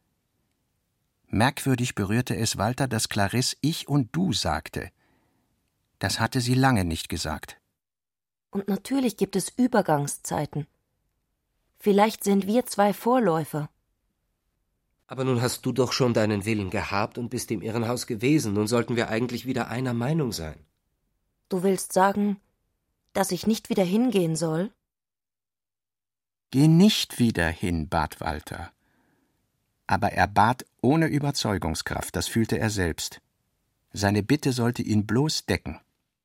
Merkwürdig berührte es Walter, dass Clarisse ich und du sagte. Das hatte sie lange nicht gesagt. Und natürlich gibt es Übergangszeiten. Vielleicht sind wir zwei Vorläufer. Aber nun hast du doch schon deinen Willen gehabt und bist im Irrenhaus gewesen. Nun sollten wir eigentlich wieder einer Meinung sein. Du willst sagen, dass ich nicht wieder hingehen soll? Geh nicht wieder hin, bat Walter. Aber er bat ohne Überzeugungskraft, das fühlte er selbst. Seine Bitte sollte ihn bloß decken.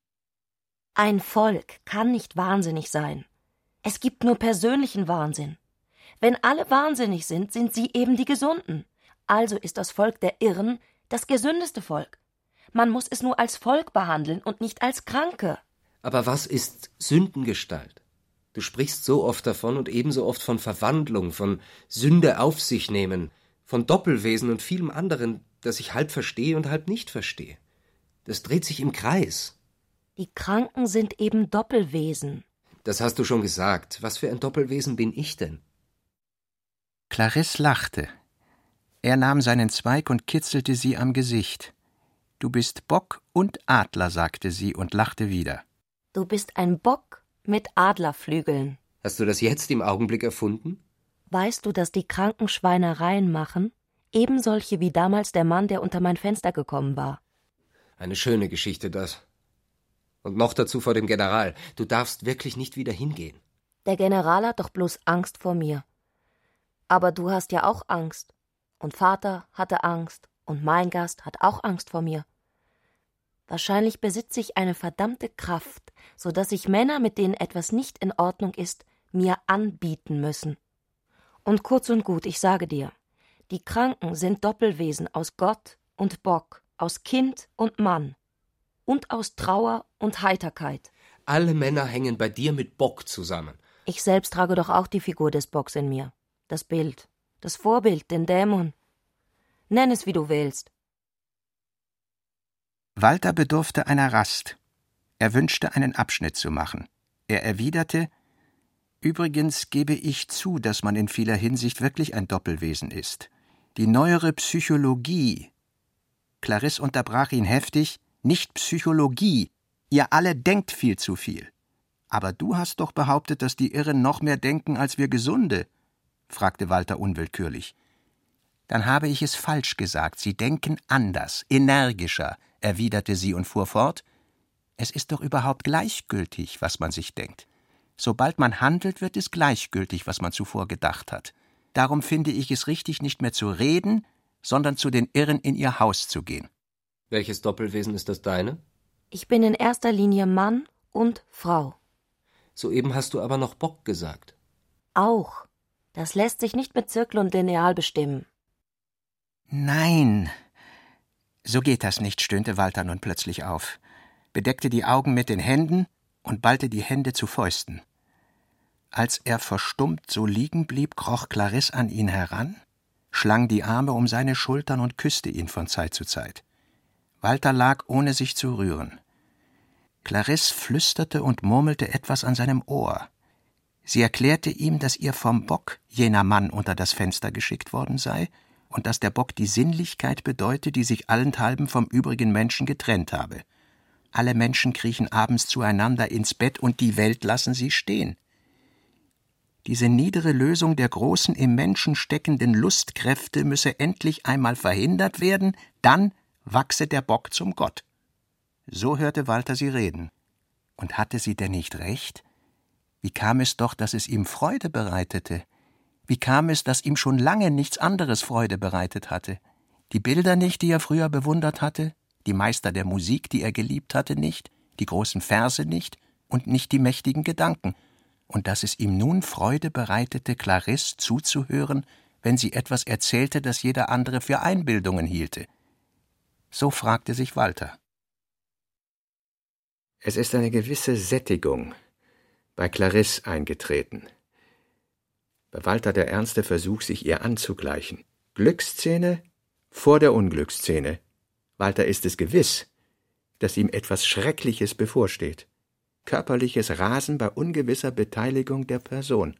Ein Volk kann nicht wahnsinnig sein. Es gibt nur persönlichen Wahnsinn. Wenn alle wahnsinnig sind, sind sie eben die Gesunden. Also ist das Volk der Irren das gesündeste Volk. Man muss es nur als Volk behandeln und nicht als Kranke. Aber was ist Sündengestalt? Du sprichst so oft davon und ebenso oft von Verwandlung, von Sünde auf sich nehmen, von Doppelwesen und vielem anderen, das ich halb verstehe und halb nicht verstehe. Das dreht sich im Kreis. Die Kranken sind eben Doppelwesen. Das hast du schon gesagt. Was für ein Doppelwesen bin ich denn? Clarisse lachte. Er nahm seinen Zweig und kitzelte sie am Gesicht. »Du bist Bock und Adler«, sagte sie und lachte wieder. »Du bist ein Bock mit Adlerflügeln.« Hast du das jetzt im Augenblick erfunden? Weißt du, dass die Kranken Schweinereien machen? Eben solche wie damals der Mann, der unter mein Fenster gekommen war. Eine schöne Geschichte, das. Und noch dazu vor dem General. Du darfst wirklich nicht wieder hingehen. Der General hat doch bloß Angst vor mir. Aber du hast ja auch Angst. Und Vater hatte Angst. Und mein Gast hat auch Angst vor mir. Wahrscheinlich besitze ich eine verdammte Kraft, so dass sich Männer, mit denen etwas nicht in Ordnung ist, mir anbieten müssen. Und kurz und gut, ich sage dir, die Kranken sind Doppelwesen aus Gott und Bock, aus Kind und Mann und aus Trauer und Heiterkeit. Alle Männer hängen bei dir mit Bock zusammen. Ich selbst trage doch auch die Figur des Bocks in mir, das Bild, das Vorbild, den Dämon. Nenn es, wie du willst. Walter bedurfte einer Rast. Er wünschte, einen Abschnitt zu machen. Er erwiderte: »Übrigens gebe ich zu, dass man in vieler Hinsicht wirklich ein Doppelwesen ist. Die neuere Psychologie...« Clarisse unterbrach ihn heftig: »Nicht Psychologie. Ihr alle denkt viel zu viel.« »Aber du hast doch behauptet, dass die Irren noch mehr denken als wir Gesunde«, fragte Walter unwillkürlich. »Dann habe ich es falsch gesagt. Sie denken anders, energischer«, erwiderte sie und fuhr fort: »Es ist doch überhaupt gleichgültig, was man sich denkt. Sobald man handelt, wird es gleichgültig, was man zuvor gedacht hat. Darum finde ich es richtig, nicht mehr zu reden, sondern zu den Irren in ihr Haus zu gehen.« Welches Doppelwesen ist das deine? Ich bin in erster Linie Mann und Frau. Soeben hast du aber noch Bock gesagt. Auch. Das lässt sich nicht mit Zirkel und Lineal bestimmen. »Nein, so geht das nicht«, stöhnte Walter nun plötzlich auf, bedeckte die Augen mit den Händen und ballte die Hände zu Fäusten. Als er verstummt so liegen blieb, kroch Clarisse an ihn heran, schlang die Arme um seine Schultern und küsste ihn von Zeit zu Zeit. Walter lag, ohne sich zu rühren. Clarisse flüsterte und murmelte etwas an seinem Ohr. Sie erklärte ihm, dass ihr vom Bock jener Mann unter das Fenster geschickt worden sei und dass der Bock die Sinnlichkeit bedeute, die sich allenthalben vom übrigen Menschen getrennt habe. Alle Menschen kriechen abends zueinander ins Bett und die Welt lassen sie stehen. Diese niedere Lösung der großen im Menschen steckenden Lustkräfte müsse endlich einmal verhindert werden, dann wachse der Bock zum Gott. So hörte Walter sie reden. Und hatte sie denn nicht recht? Wie kam es doch, dass es ihm Freude bereitete? Wie kam es, dass ihm schon lange nichts anderes Freude bereitet hatte? Die Bilder nicht, die er früher bewundert hatte, die Meister der Musik, die er geliebt hatte, nicht, die großen Verse nicht und nicht die mächtigen Gedanken. Und dass es ihm nun Freude bereitete, Clarisse zuzuhören, wenn sie etwas erzählte, das jeder andere für Einbildungen hielte. So fragte sich Walter. Es ist eine gewisse Sättigung bei Clarisse eingetreten. Bei Walter der ernste Versuch, sich ihr anzugleichen. Glücksszene vor der Unglücksszene. Walter ist es gewiss, dass ihm etwas Schreckliches bevorsteht. körperliches Rasen bei ungewisser Beteiligung der Person.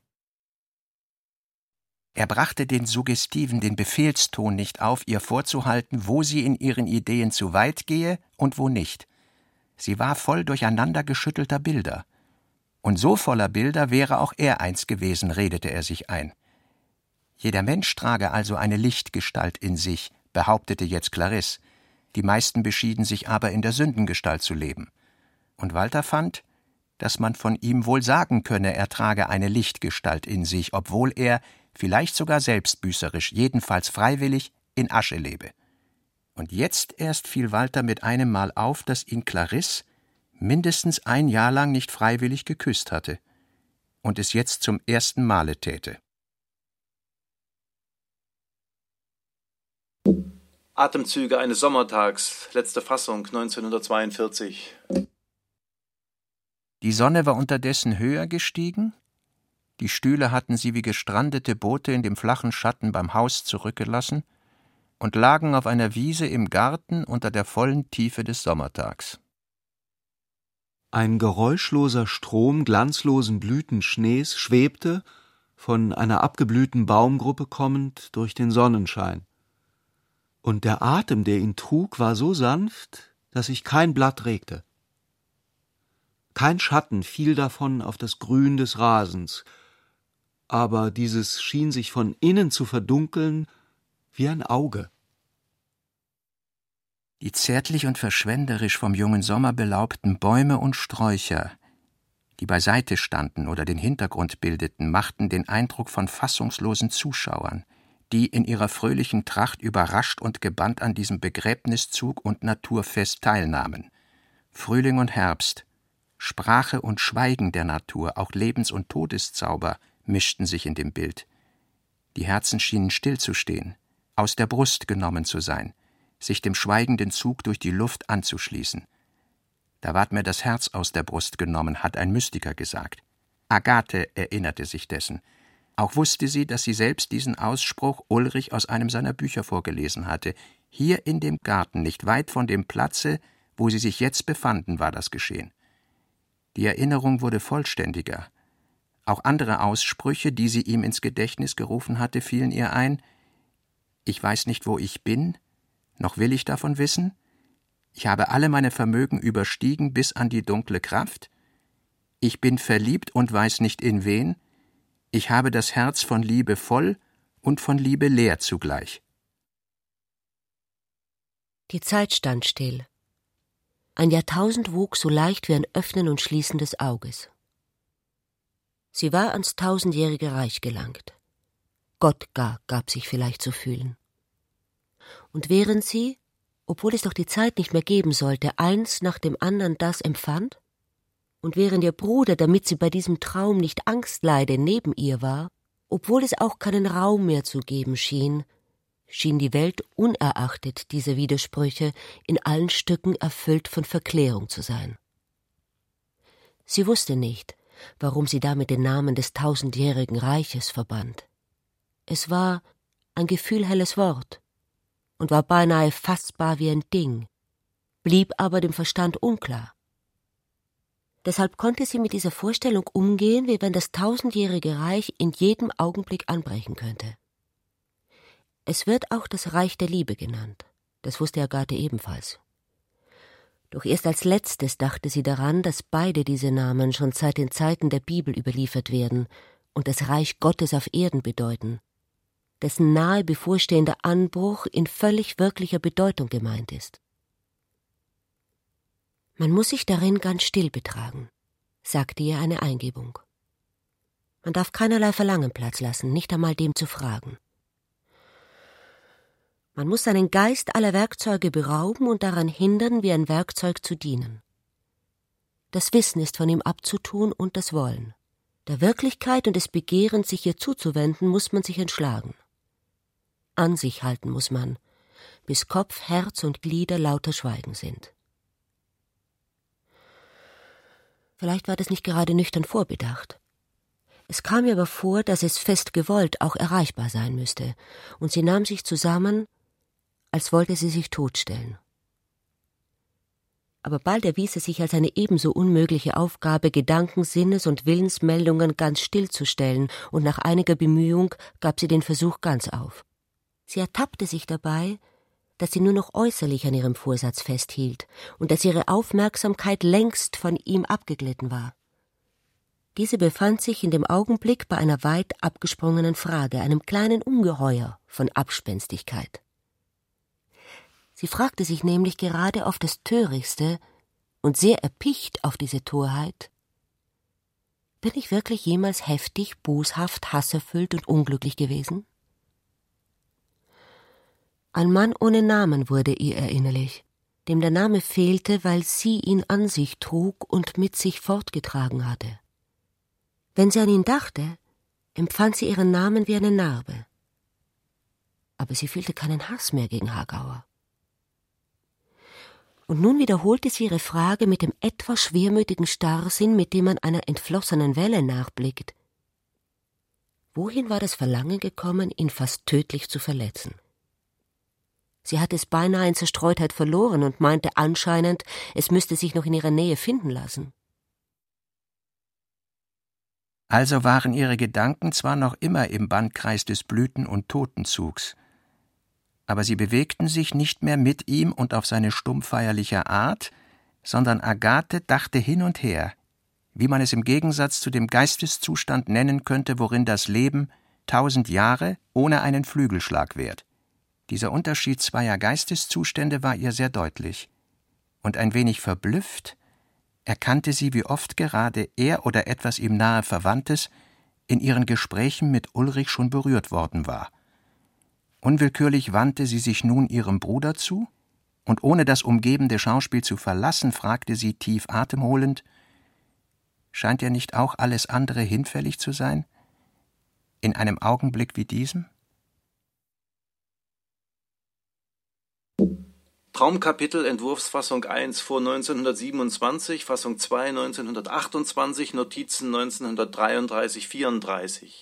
Er brachte den suggestiven, den Befehlston nicht auf, ihr vorzuhalten, wo sie in ihren Ideen zu weit gehe und wo nicht. Sie war voll durcheinander geschüttelter Bilder. Und so voller Bilder wäre auch er eins gewesen, redete er sich ein. Jeder Mensch trage also eine Lichtgestalt in sich, behauptete jetzt Clarisse. Die meisten beschieden sich aber, in der Sündengestalt zu leben. Und Walter fand, dass man von ihm wohl sagen könne, er trage eine Lichtgestalt in sich, obwohl er, vielleicht sogar selbstbüßerisch, jedenfalls freiwillig, in Asche lebe. Und jetzt erst fiel Walter mit einem Mal auf, dass ihn Clarisse mindestens ein Jahr lang nicht freiwillig geküsst hatte und es jetzt zum ersten Male täte. Atemzüge eines Sommertags, letzte Fassung, neunzehnhundertzweiundvierzig. Die Sonne war unterdessen höher gestiegen, die Stühle hatten sie wie gestrandete Boote in dem flachen Schatten beim Haus zurückgelassen und lagen auf einer Wiese im Garten unter der vollen Tiefe des Sommertags. Ein geräuschloser Strom glanzlosen Blütenschnees schwebte, von einer abgeblühten Baumgruppe kommend, durch den Sonnenschein. Und der Atem, der ihn trug, war so sanft, dass sich kein Blatt regte. Kein Schatten fiel davon auf das Grün des Rasens, aber dieses schien sich von innen zu verdunkeln wie ein Auge. Die zärtlich und verschwenderisch vom jungen Sommer belaubten Bäume und Sträucher, die beiseite standen oder den Hintergrund bildeten, machten den Eindruck von fassungslosen Zuschauern, die in ihrer fröhlichen Tracht überrascht und gebannt an diesem Begräbniszug und Naturfest teilnahmen. Frühling und Herbst, Sprache und Schweigen der Natur, auch Lebens- und Todeszauber mischten sich in dem Bild. Die Herzen schienen stillzustehen, aus der Brust genommen zu sein, sich dem schweigenden Zug durch die Luft anzuschließen. Da ward mir das Herz aus der Brust genommen, hat ein Mystiker gesagt. Agathe erinnerte sich dessen. Auch wusste sie, dass sie selbst diesen Ausspruch Ulrich aus einem seiner Bücher vorgelesen hatte. Hier in dem Garten, nicht weit von dem Platze, wo sie sich jetzt befanden, war das geschehen. Die Erinnerung wurde vollständiger. Auch andere Aussprüche, die sie ihm ins Gedächtnis gerufen hatte, fielen ihr ein. Ich weiß nicht, wo ich bin, noch will ich davon wissen. Ich habe alle meine Vermögen überstiegen bis an die dunkle Kraft. Ich bin verliebt und weiß nicht in wen. Ich habe das Herz von Liebe voll und von Liebe leer zugleich. Die Zeit stand still. Ein Jahrtausend wuchs so leicht wie ein Öffnen und Schließen des Auges. Sie war ans tausendjährige Reich gelangt. Gott gar gab sich vielleicht zu fühlen. Und während sie, obwohl es doch die Zeit nicht mehr geben sollte, eins nach dem anderen das empfand, und während ihr Bruder, damit sie bei diesem Traum nicht Angst leide, neben ihr war, obwohl es auch keinen Raum mehr zu geben schien, schien die Welt unerachtet dieser Widersprüche in allen Stücken erfüllt von Verklärung zu sein. Sie wusste nicht, warum sie damit den Namen des tausendjährigen Reiches verband. Es war ein gefühlhelles Wort und war beinahe fassbar wie ein Ding, blieb aber dem Verstand unklar. Deshalb konnte sie mit dieser Vorstellung umgehen, wie wenn das tausendjährige Reich in jedem Augenblick anbrechen könnte. Es wird auch das Reich der Liebe genannt, das wusste Agathe ebenfalls. Doch erst als letztes dachte sie daran, dass beide diese Namen schon seit den Zeiten der Bibel überliefert werden und das Reich Gottes auf Erden bedeuten, dessen nahe bevorstehender Anbruch in völlig wirklicher Bedeutung gemeint ist. Man muss sich darin ganz still betragen, sagte ihr eine Eingebung. Man darf keinerlei Verlangen Platz lassen, nicht einmal dem zu fragen. Man muss seinen Geist aller Werkzeuge berauben und daran hindern, wie ein Werkzeug zu dienen. Das Wissen ist von ihm abzutun und das Wollen. Der Wirklichkeit und des Begehrens, sich ihr zuzuwenden, muss man sich entschlagen. An sich halten muss man, bis Kopf, Herz und Glieder lauter Schweigen sind. Vielleicht war das nicht gerade nüchtern vorbedacht. Es kam ihr aber vor, dass es fest gewollt auch erreichbar sein müsste, und sie nahm sich zusammen, als wollte sie sich totstellen. aber bald erwies es sich als eine ebenso unmögliche Aufgabe, Gedanken, Sinnes- und Willensmeldungen ganz stillzustellen, und nach einiger Bemühung gab sie den Versuch ganz auf. Sie ertappte sich dabei, dass sie nur noch äußerlich an ihrem Vorsatz festhielt und dass ihre Aufmerksamkeit längst von ihm abgeglitten war. Diese befand sich in dem Augenblick bei einer weit abgesprungenen Frage, einem kleinen Ungeheuer von Abspenstigkeit. Sie fragte sich nämlich gerade auf das Törichtste und sehr erpicht auf diese Torheit: Bin ich wirklich jemals heftig, boshaft, hasserfüllt und unglücklich gewesen? Ein Mann ohne Namen wurde ihr erinnerlich, dem der Name fehlte, weil sie ihn an sich trug und mit sich fortgetragen hatte. Wenn sie an ihn dachte, empfand sie ihren Namen wie eine Narbe. Aber sie fühlte keinen Hass mehr gegen Hagauer. Und nun wiederholte sie ihre Frage mit dem etwas schwermütigen Starrsinn, mit dem man einer entflossenen Welle nachblickt. Wohin war das Verlangen gekommen, ihn fast tödlich zu verletzen? Sie hatte es beinahe in Zerstreutheit verloren und meinte anscheinend, es müsste sich noch in ihrer Nähe finden lassen. Also waren ihre Gedanken zwar noch immer im Bandkreis des Blüten- und Totenzugs, aber sie bewegten sich nicht mehr mit ihm und auf seine stummfeierliche Art, sondern Agathe dachte hin und her, wie man es im Gegensatz zu dem Geisteszustand nennen könnte, worin das Leben tausend Jahre ohne einen Flügelschlag währt. Dieser Unterschied zweier Geisteszustände war ihr sehr deutlich, und ein wenig verblüfft erkannte sie, wie oft gerade er oder etwas ihm nahe Verwandtes in ihren Gesprächen mit Ulrich schon berührt worden war. Unwillkürlich wandte sie sich nun ihrem Bruder zu, und ohne das umgebende Schauspiel zu verlassen, fragte sie tief atemholend: »Scheint dir nicht auch alles andere hinfällig zu sein, in einem Augenblick wie diesem?« Traumkapitel, Entwurfsfassung eins vor neunzehnhundertsiebenundzwanzig, Fassung zwei neunzehnhundertachtundzwanzig, Notizen neunzehnhundertdreiunddreißig vierunddreißig.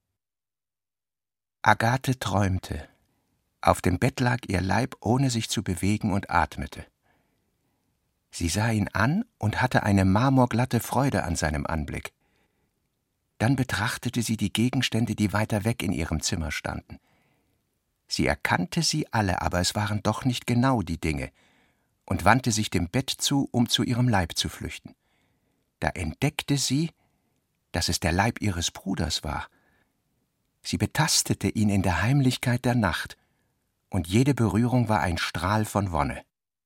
Agathe träumte. Auf dem Bett lag ihr Leib, ohne sich zu bewegen, und atmete. Sie sah ihn an und hatte eine marmorglatte Freude an seinem Anblick. Dann betrachtete sie die Gegenstände, die weiter weg in ihrem Zimmer standen. Sie erkannte sie alle, aber es waren doch nicht genau die Dinge, und wandte sich dem Bett zu, um zu ihrem Leib zu flüchten. Da entdeckte sie, dass es der Leib ihres Bruders war. Sie betastete ihn in der Heimlichkeit der Nacht, und jede Berührung war ein Strahl von Wonne.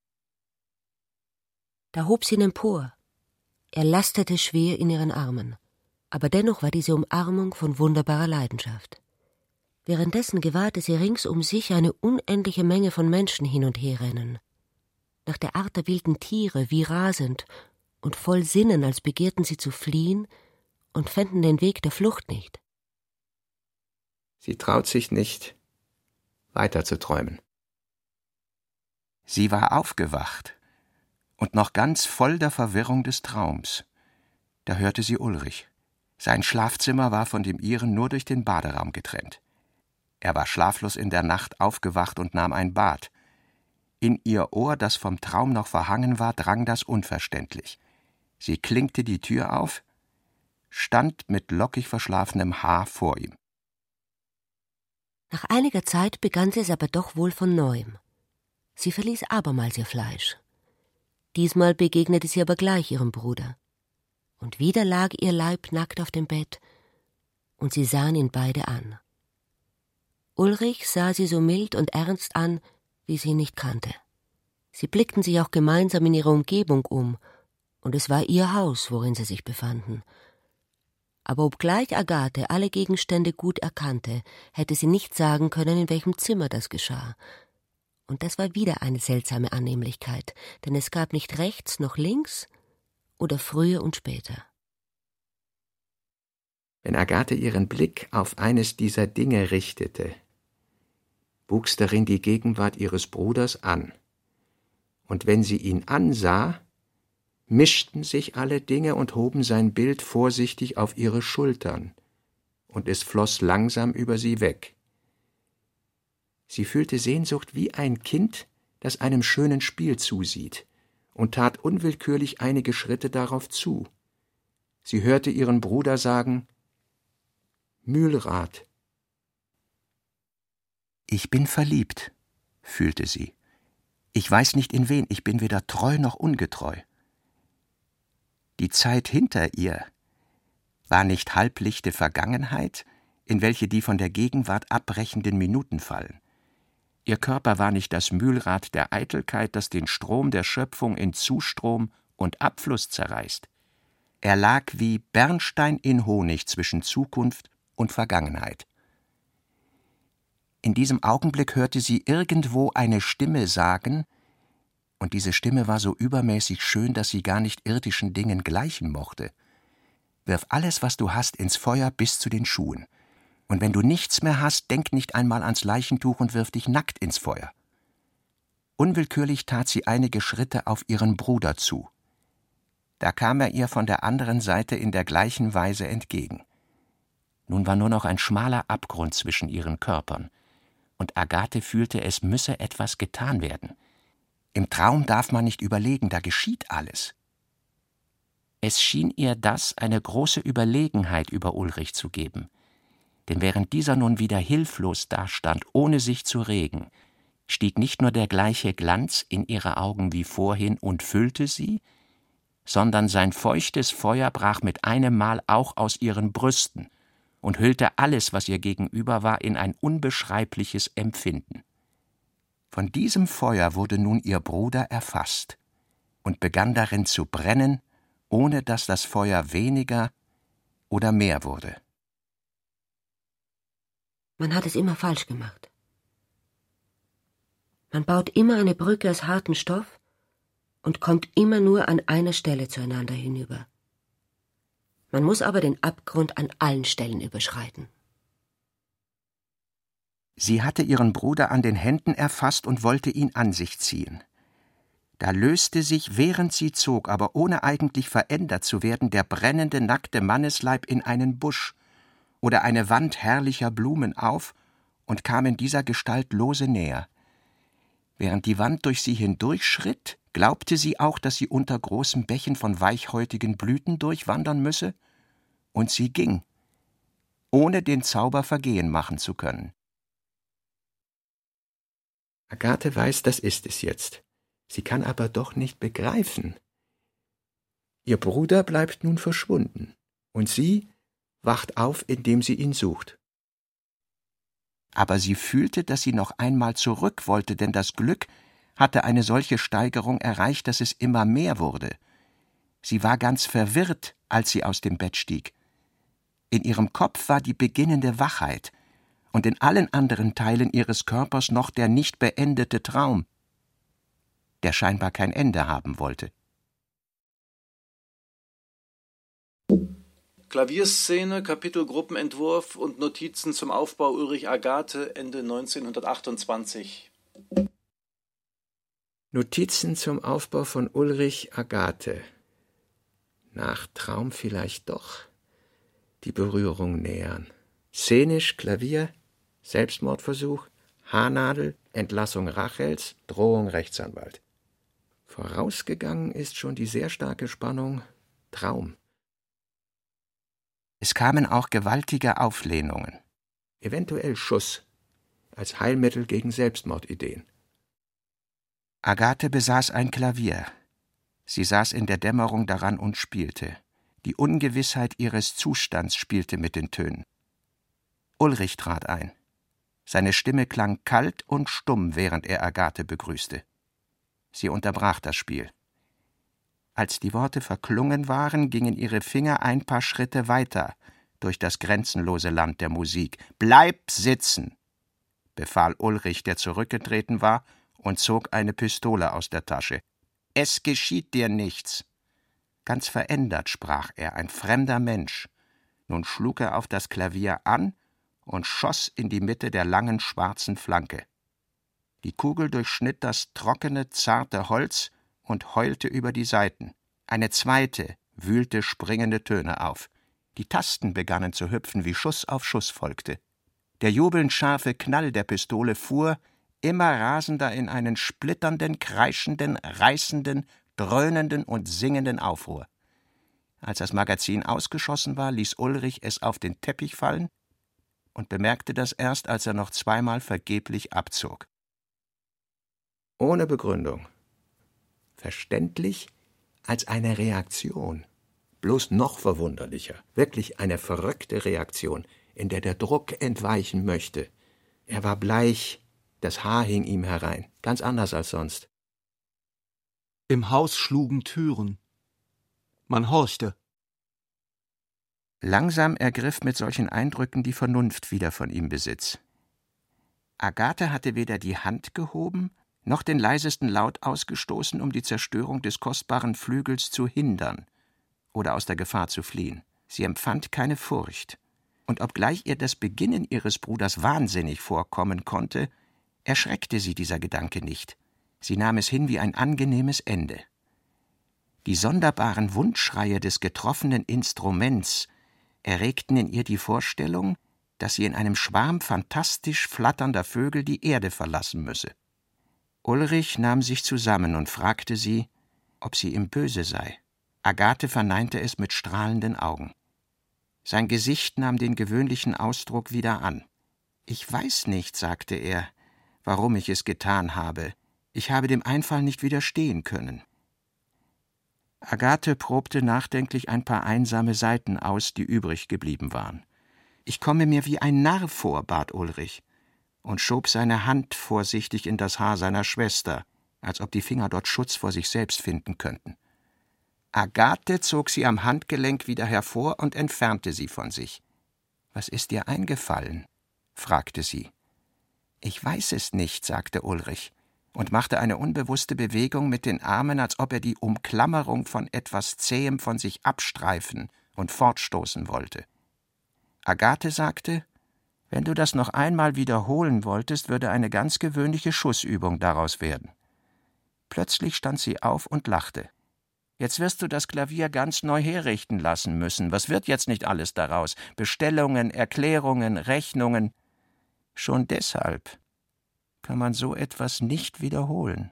Da hob sie ihn empor. Er lastete schwer in ihren Armen, aber dennoch war diese Umarmung von wunderbarer Leidenschaft. Währenddessen gewahrte sie rings um sich eine unendliche Menge von Menschen hin und her rennen. Nach der Art der wilden Tiere, wie rasend und voll Sinnen, als begehrten sie zu fliehen und fänden den Weg der Flucht nicht. Sie traut sich nicht, weiter zu träumen. Sie war aufgewacht und noch ganz voll der Verwirrung des Traums. Da hörte sie Ulrich. Sein Schlafzimmer war von dem ihren nur durch den Baderaum getrennt. Er war schlaflos in der Nacht aufgewacht und nahm ein Bad. In ihr Ohr, das vom Traum noch verhangen war, drang das unverständlich. Sie klinkte die Tür auf, stand mit lockig verschlafenem Haar vor ihm. Nach einiger Zeit begann sie es aber doch wohl von Neuem. Sie verließ abermals ihr Fleisch. Diesmal begegnete sie aber gleich ihrem Bruder. Und wieder lag ihr Leib nackt auf dem Bett, und sie sahen ihn beide an. Ulrich sah sie so mild und ernst an, wie sie ihn nicht kannte. Sie blickten sich auch gemeinsam in ihrer Umgebung um, und es war ihr Haus, worin sie sich befanden. Aber obgleich Agathe alle Gegenstände gut erkannte, hätte sie nicht sagen können, in welchem Zimmer das geschah. Und das war wieder eine seltsame Annehmlichkeit, denn es gab nicht rechts noch links oder früher und später. Wenn Agathe ihren Blick auf eines dieser Dinge richtete, wuchs darin die Gegenwart ihres Bruders an. Und wenn sie ihn ansah, mischten sich alle Dinge und hoben sein Bild vorsichtig auf ihre Schultern, und es floss langsam über sie weg. Sie fühlte Sehnsucht wie ein Kind, das einem schönen Spiel zusieht, und tat unwillkürlich einige Schritte darauf zu. Sie hörte ihren Bruder sagen: »Mühlrad.« »Ich bin verliebt«, fühlte sie. »Ich weiß nicht in wen, ich bin weder treu noch ungetreu.« Die Zeit hinter ihr war nicht halblichte Vergangenheit, in welche die von der Gegenwart abbrechenden Minuten fallen. Ihr Körper war nicht das Mühlrad der Eitelkeit, das den Strom der Schöpfung in Zustrom und Abfluss zerreißt. Er lag wie Bernstein in Honig zwischen Zukunft und Vergangenheit. In diesem Augenblick hörte sie irgendwo eine Stimme sagen, und diese Stimme war so übermäßig schön, dass sie gar nicht irdischen Dingen gleichen mochte: »Wirf alles, was du hast, ins Feuer bis zu den Schuhen. Und wenn du nichts mehr hast, denk nicht einmal ans Leichentuch und wirf dich nackt ins Feuer.« Unwillkürlich tat sie einige Schritte auf ihren Bruder zu. Da kam er ihr von der anderen Seite in der gleichen Weise entgegen. Nun war nur noch ein schmaler Abgrund zwischen ihren Körpern, und Agathe fühlte, es müsse etwas getan werden. Im Traum darf man nicht überlegen, da geschieht alles. Es schien ihr das eine große Überlegenheit über Ulrich zu geben. Denn während dieser nun wieder hilflos dastand, ohne sich zu regen, stieg nicht nur der gleiche Glanz in ihre Augen wie vorhin und füllte sie, sondern sein feuchtes Feuer brach mit einem Mal auch aus ihren Brüsten und hüllte alles, was ihr gegenüber war, in ein unbeschreibliches Empfinden. Von diesem Feuer wurde nun ihr Bruder erfasst und begann darin zu brennen, ohne dass das Feuer weniger oder mehr wurde. Man hat es immer falsch gemacht. Man baut immer eine Brücke aus hartem Stoff und kommt immer nur an einer Stelle zueinander hinüber. Man muss aber den Abgrund an allen Stellen überschreiten. Sie hatte ihren Bruder an den Händen erfasst und wollte ihn an sich ziehen. Da löste sich, während sie zog, aber ohne eigentlich verändert zu werden, der brennende, nackte Mannesleib in einen Busch oder eine Wand herrlicher Blumen auf und kam in dieser Gestalt lose näher. Während die Wand durch sie hindurchschritt, glaubte sie auch, dass sie unter großen Bächen von weichhäutigen Blüten durchwandern müsse, und sie ging, ohne den Zauber vergehen machen zu können. Agathe weiß, das ist es jetzt. Sie kann aber doch nicht begreifen. Ihr Bruder bleibt nun verschwunden, und sie wacht auf, indem sie ihn sucht. Aber sie fühlte, dass sie noch einmal zurück wollte, denn das Glück hatte eine solche Steigerung erreicht, dass es immer mehr wurde. Sie war ganz verwirrt, als sie aus dem Bett stieg. In ihrem Kopf war die beginnende Wachheit und in allen anderen Teilen ihres Körpers noch der nicht beendete Traum, der scheinbar kein Ende haben wollte. Klavierszene, Kapitel Gruppenentwurf und Notizen zum Aufbau Ulrich Agathe, Ende neunzehnhundertachtundzwanzig. Notizen zum Aufbau von Ulrich Agathe. Nach Traum vielleicht doch die Berührung nähern. Szenisch Klavier, Selbstmordversuch, Haarnadel, Entlassung Rachels, Drohung Rechtsanwalt. Vorausgegangen ist schon die sehr starke Spannung Traum. Es kamen auch gewaltige Auflehnungen, eventuell Schuss, als Heilmittel gegen Selbstmordideen. Agathe besaß ein Klavier. Sie saß in der Dämmerung daran und spielte. Die Ungewissheit ihres Zustands spielte mit den Tönen. Ulrich trat ein. Seine Stimme klang kalt und stumm, während er Agathe begrüßte. Sie unterbrach das Spiel. Als die Worte verklungen waren, gingen ihre Finger ein paar Schritte weiter durch das grenzenlose Land der Musik. »Bleib sitzen«, befahl Ulrich, der zurückgetreten war, und zog eine Pistole aus der Tasche. »Es geschieht dir nichts.« Ganz verändert sprach er, ein fremder Mensch. Nun schlug er auf das Klavier an und schoss in die Mitte der langen schwarzen Flanke. Die Kugel durchschnitt das trockene, zarte Holz und heulte über die Saiten. Eine zweite wühlte springende Töne auf. Die Tasten begannen zu hüpfen, wie Schuss auf Schuss folgte. Der jubelnd scharfe Knall der Pistole fuhr immer rasender in einen splitternden, kreischenden, reißenden, dröhnenden und singenden Aufruhr. Als das Magazin ausgeschossen war, ließ Ulrich es auf den Teppich fallen und bemerkte das erst, als er noch zweimal vergeblich abzog. Ohne Begründung. Verständlich als eine Reaktion. Bloß noch verwunderlicher. Wirklich eine verrückte Reaktion, in der der Druck entweichen möchte. Er war bleich, das Haar hing ihm herein, ganz anders als sonst. Im Haus schlugen Türen. Man horchte. Langsam ergriff mit solchen Eindrücken die Vernunft wieder von ihm Besitz. Agathe hatte weder die Hand gehoben, noch den leisesten Laut ausgestoßen, um die Zerstörung des kostbaren Flügels zu hindern oder aus der Gefahr zu fliehen. Sie empfand keine Furcht. Und obgleich ihr das Beginnen ihres Bruders wahnsinnig vorkommen konnte, erschreckte sie dieser Gedanke nicht. Sie nahm es hin wie ein angenehmes Ende. Die sonderbaren Wundschreie des getroffenen Instruments erregten in ihr die Vorstellung, dass sie in einem Schwarm fantastisch flatternder Vögel die Erde verlassen müsse. Ulrich nahm sich zusammen und fragte sie, ob sie ihm böse sei. Agathe verneinte es mit strahlenden Augen. Sein Gesicht nahm den gewöhnlichen Ausdruck wieder an. »Ich weiß nicht«, sagte er, »warum ich es getan habe. Ich habe dem Einfall nicht widerstehen können.« Agathe probte nachdenklich ein paar einsame Seiten aus, die übrig geblieben waren. »Ich komme mir wie ein Narr vor«, bat Ulrich, und schob seine Hand vorsichtig in das Haar seiner Schwester, als ob die Finger dort Schutz vor sich selbst finden könnten. Agathe zog sie am Handgelenk wieder hervor und entfernte sie von sich. »Was ist dir eingefallen?« fragte sie. »Ich weiß es nicht«, sagte Ulrich und machte eine unbewusste Bewegung mit den Armen, als ob er die Umklammerung von etwas Zähem von sich abstreifen und fortstoßen wollte. Agathe sagte, wenn du das noch einmal wiederholen wolltest, würde eine ganz gewöhnliche Schussübung daraus werden. Plötzlich stand sie auf und lachte. »Jetzt wirst du das Klavier ganz neu herrichten lassen müssen. Was wird jetzt nicht alles daraus? Bestellungen, Erklärungen, Rechnungen. Schon deshalb kann man so etwas nicht wiederholen.«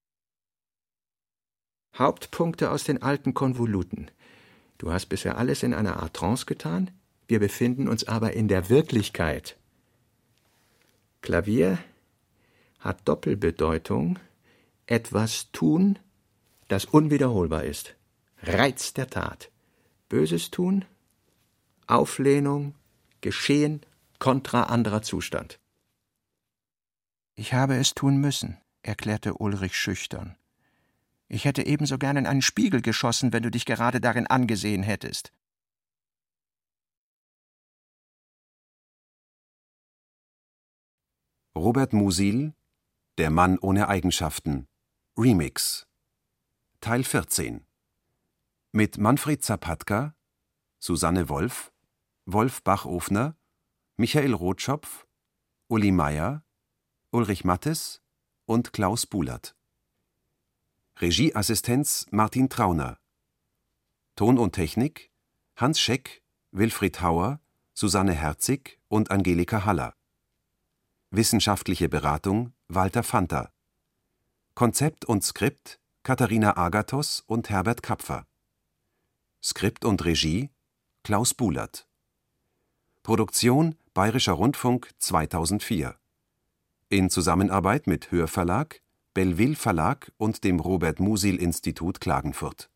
Hauptpunkte aus den alten Konvoluten. Du hast bisher alles in einer Art Trance getan, wir befinden uns aber in der Wirklichkeit. Klavier hat Doppelbedeutung, etwas tun, das unwiederholbar ist. Reiz der Tat. Böses tun, Auflehnung, Geschehen, kontra anderer Zustand. »Ich habe es tun müssen«, erklärte Ulrich schüchtern. »Ich hätte ebenso gern in einen Spiegel geschossen, wenn du dich gerade darin angesehen hättest.« Robert Musil, Der Mann ohne Eigenschaften, Remix, Teil vierzehn. Mit Manfred Zapatka, Susanne Wolf, Wolf Bachofner, Michael Rotschopf, Uli Meier, Ulrich Mattes und Klaus Bulert. Regieassistenz Martin Trauner. Ton und Technik Hans Scheck, Wilfried Hauer, Susanne Herzig und Angelika Haller. Wissenschaftliche Beratung Walter Fanta. Konzept und Skript Katharina Agathos und Herbert Kapfer. Skript und Regie Klaus Bulert. Produktion Bayerischer Rundfunk zweitausendvier. In Zusammenarbeit mit Hörverlag, Belleville Verlag und dem Robert Musil Institut Klagenfurt.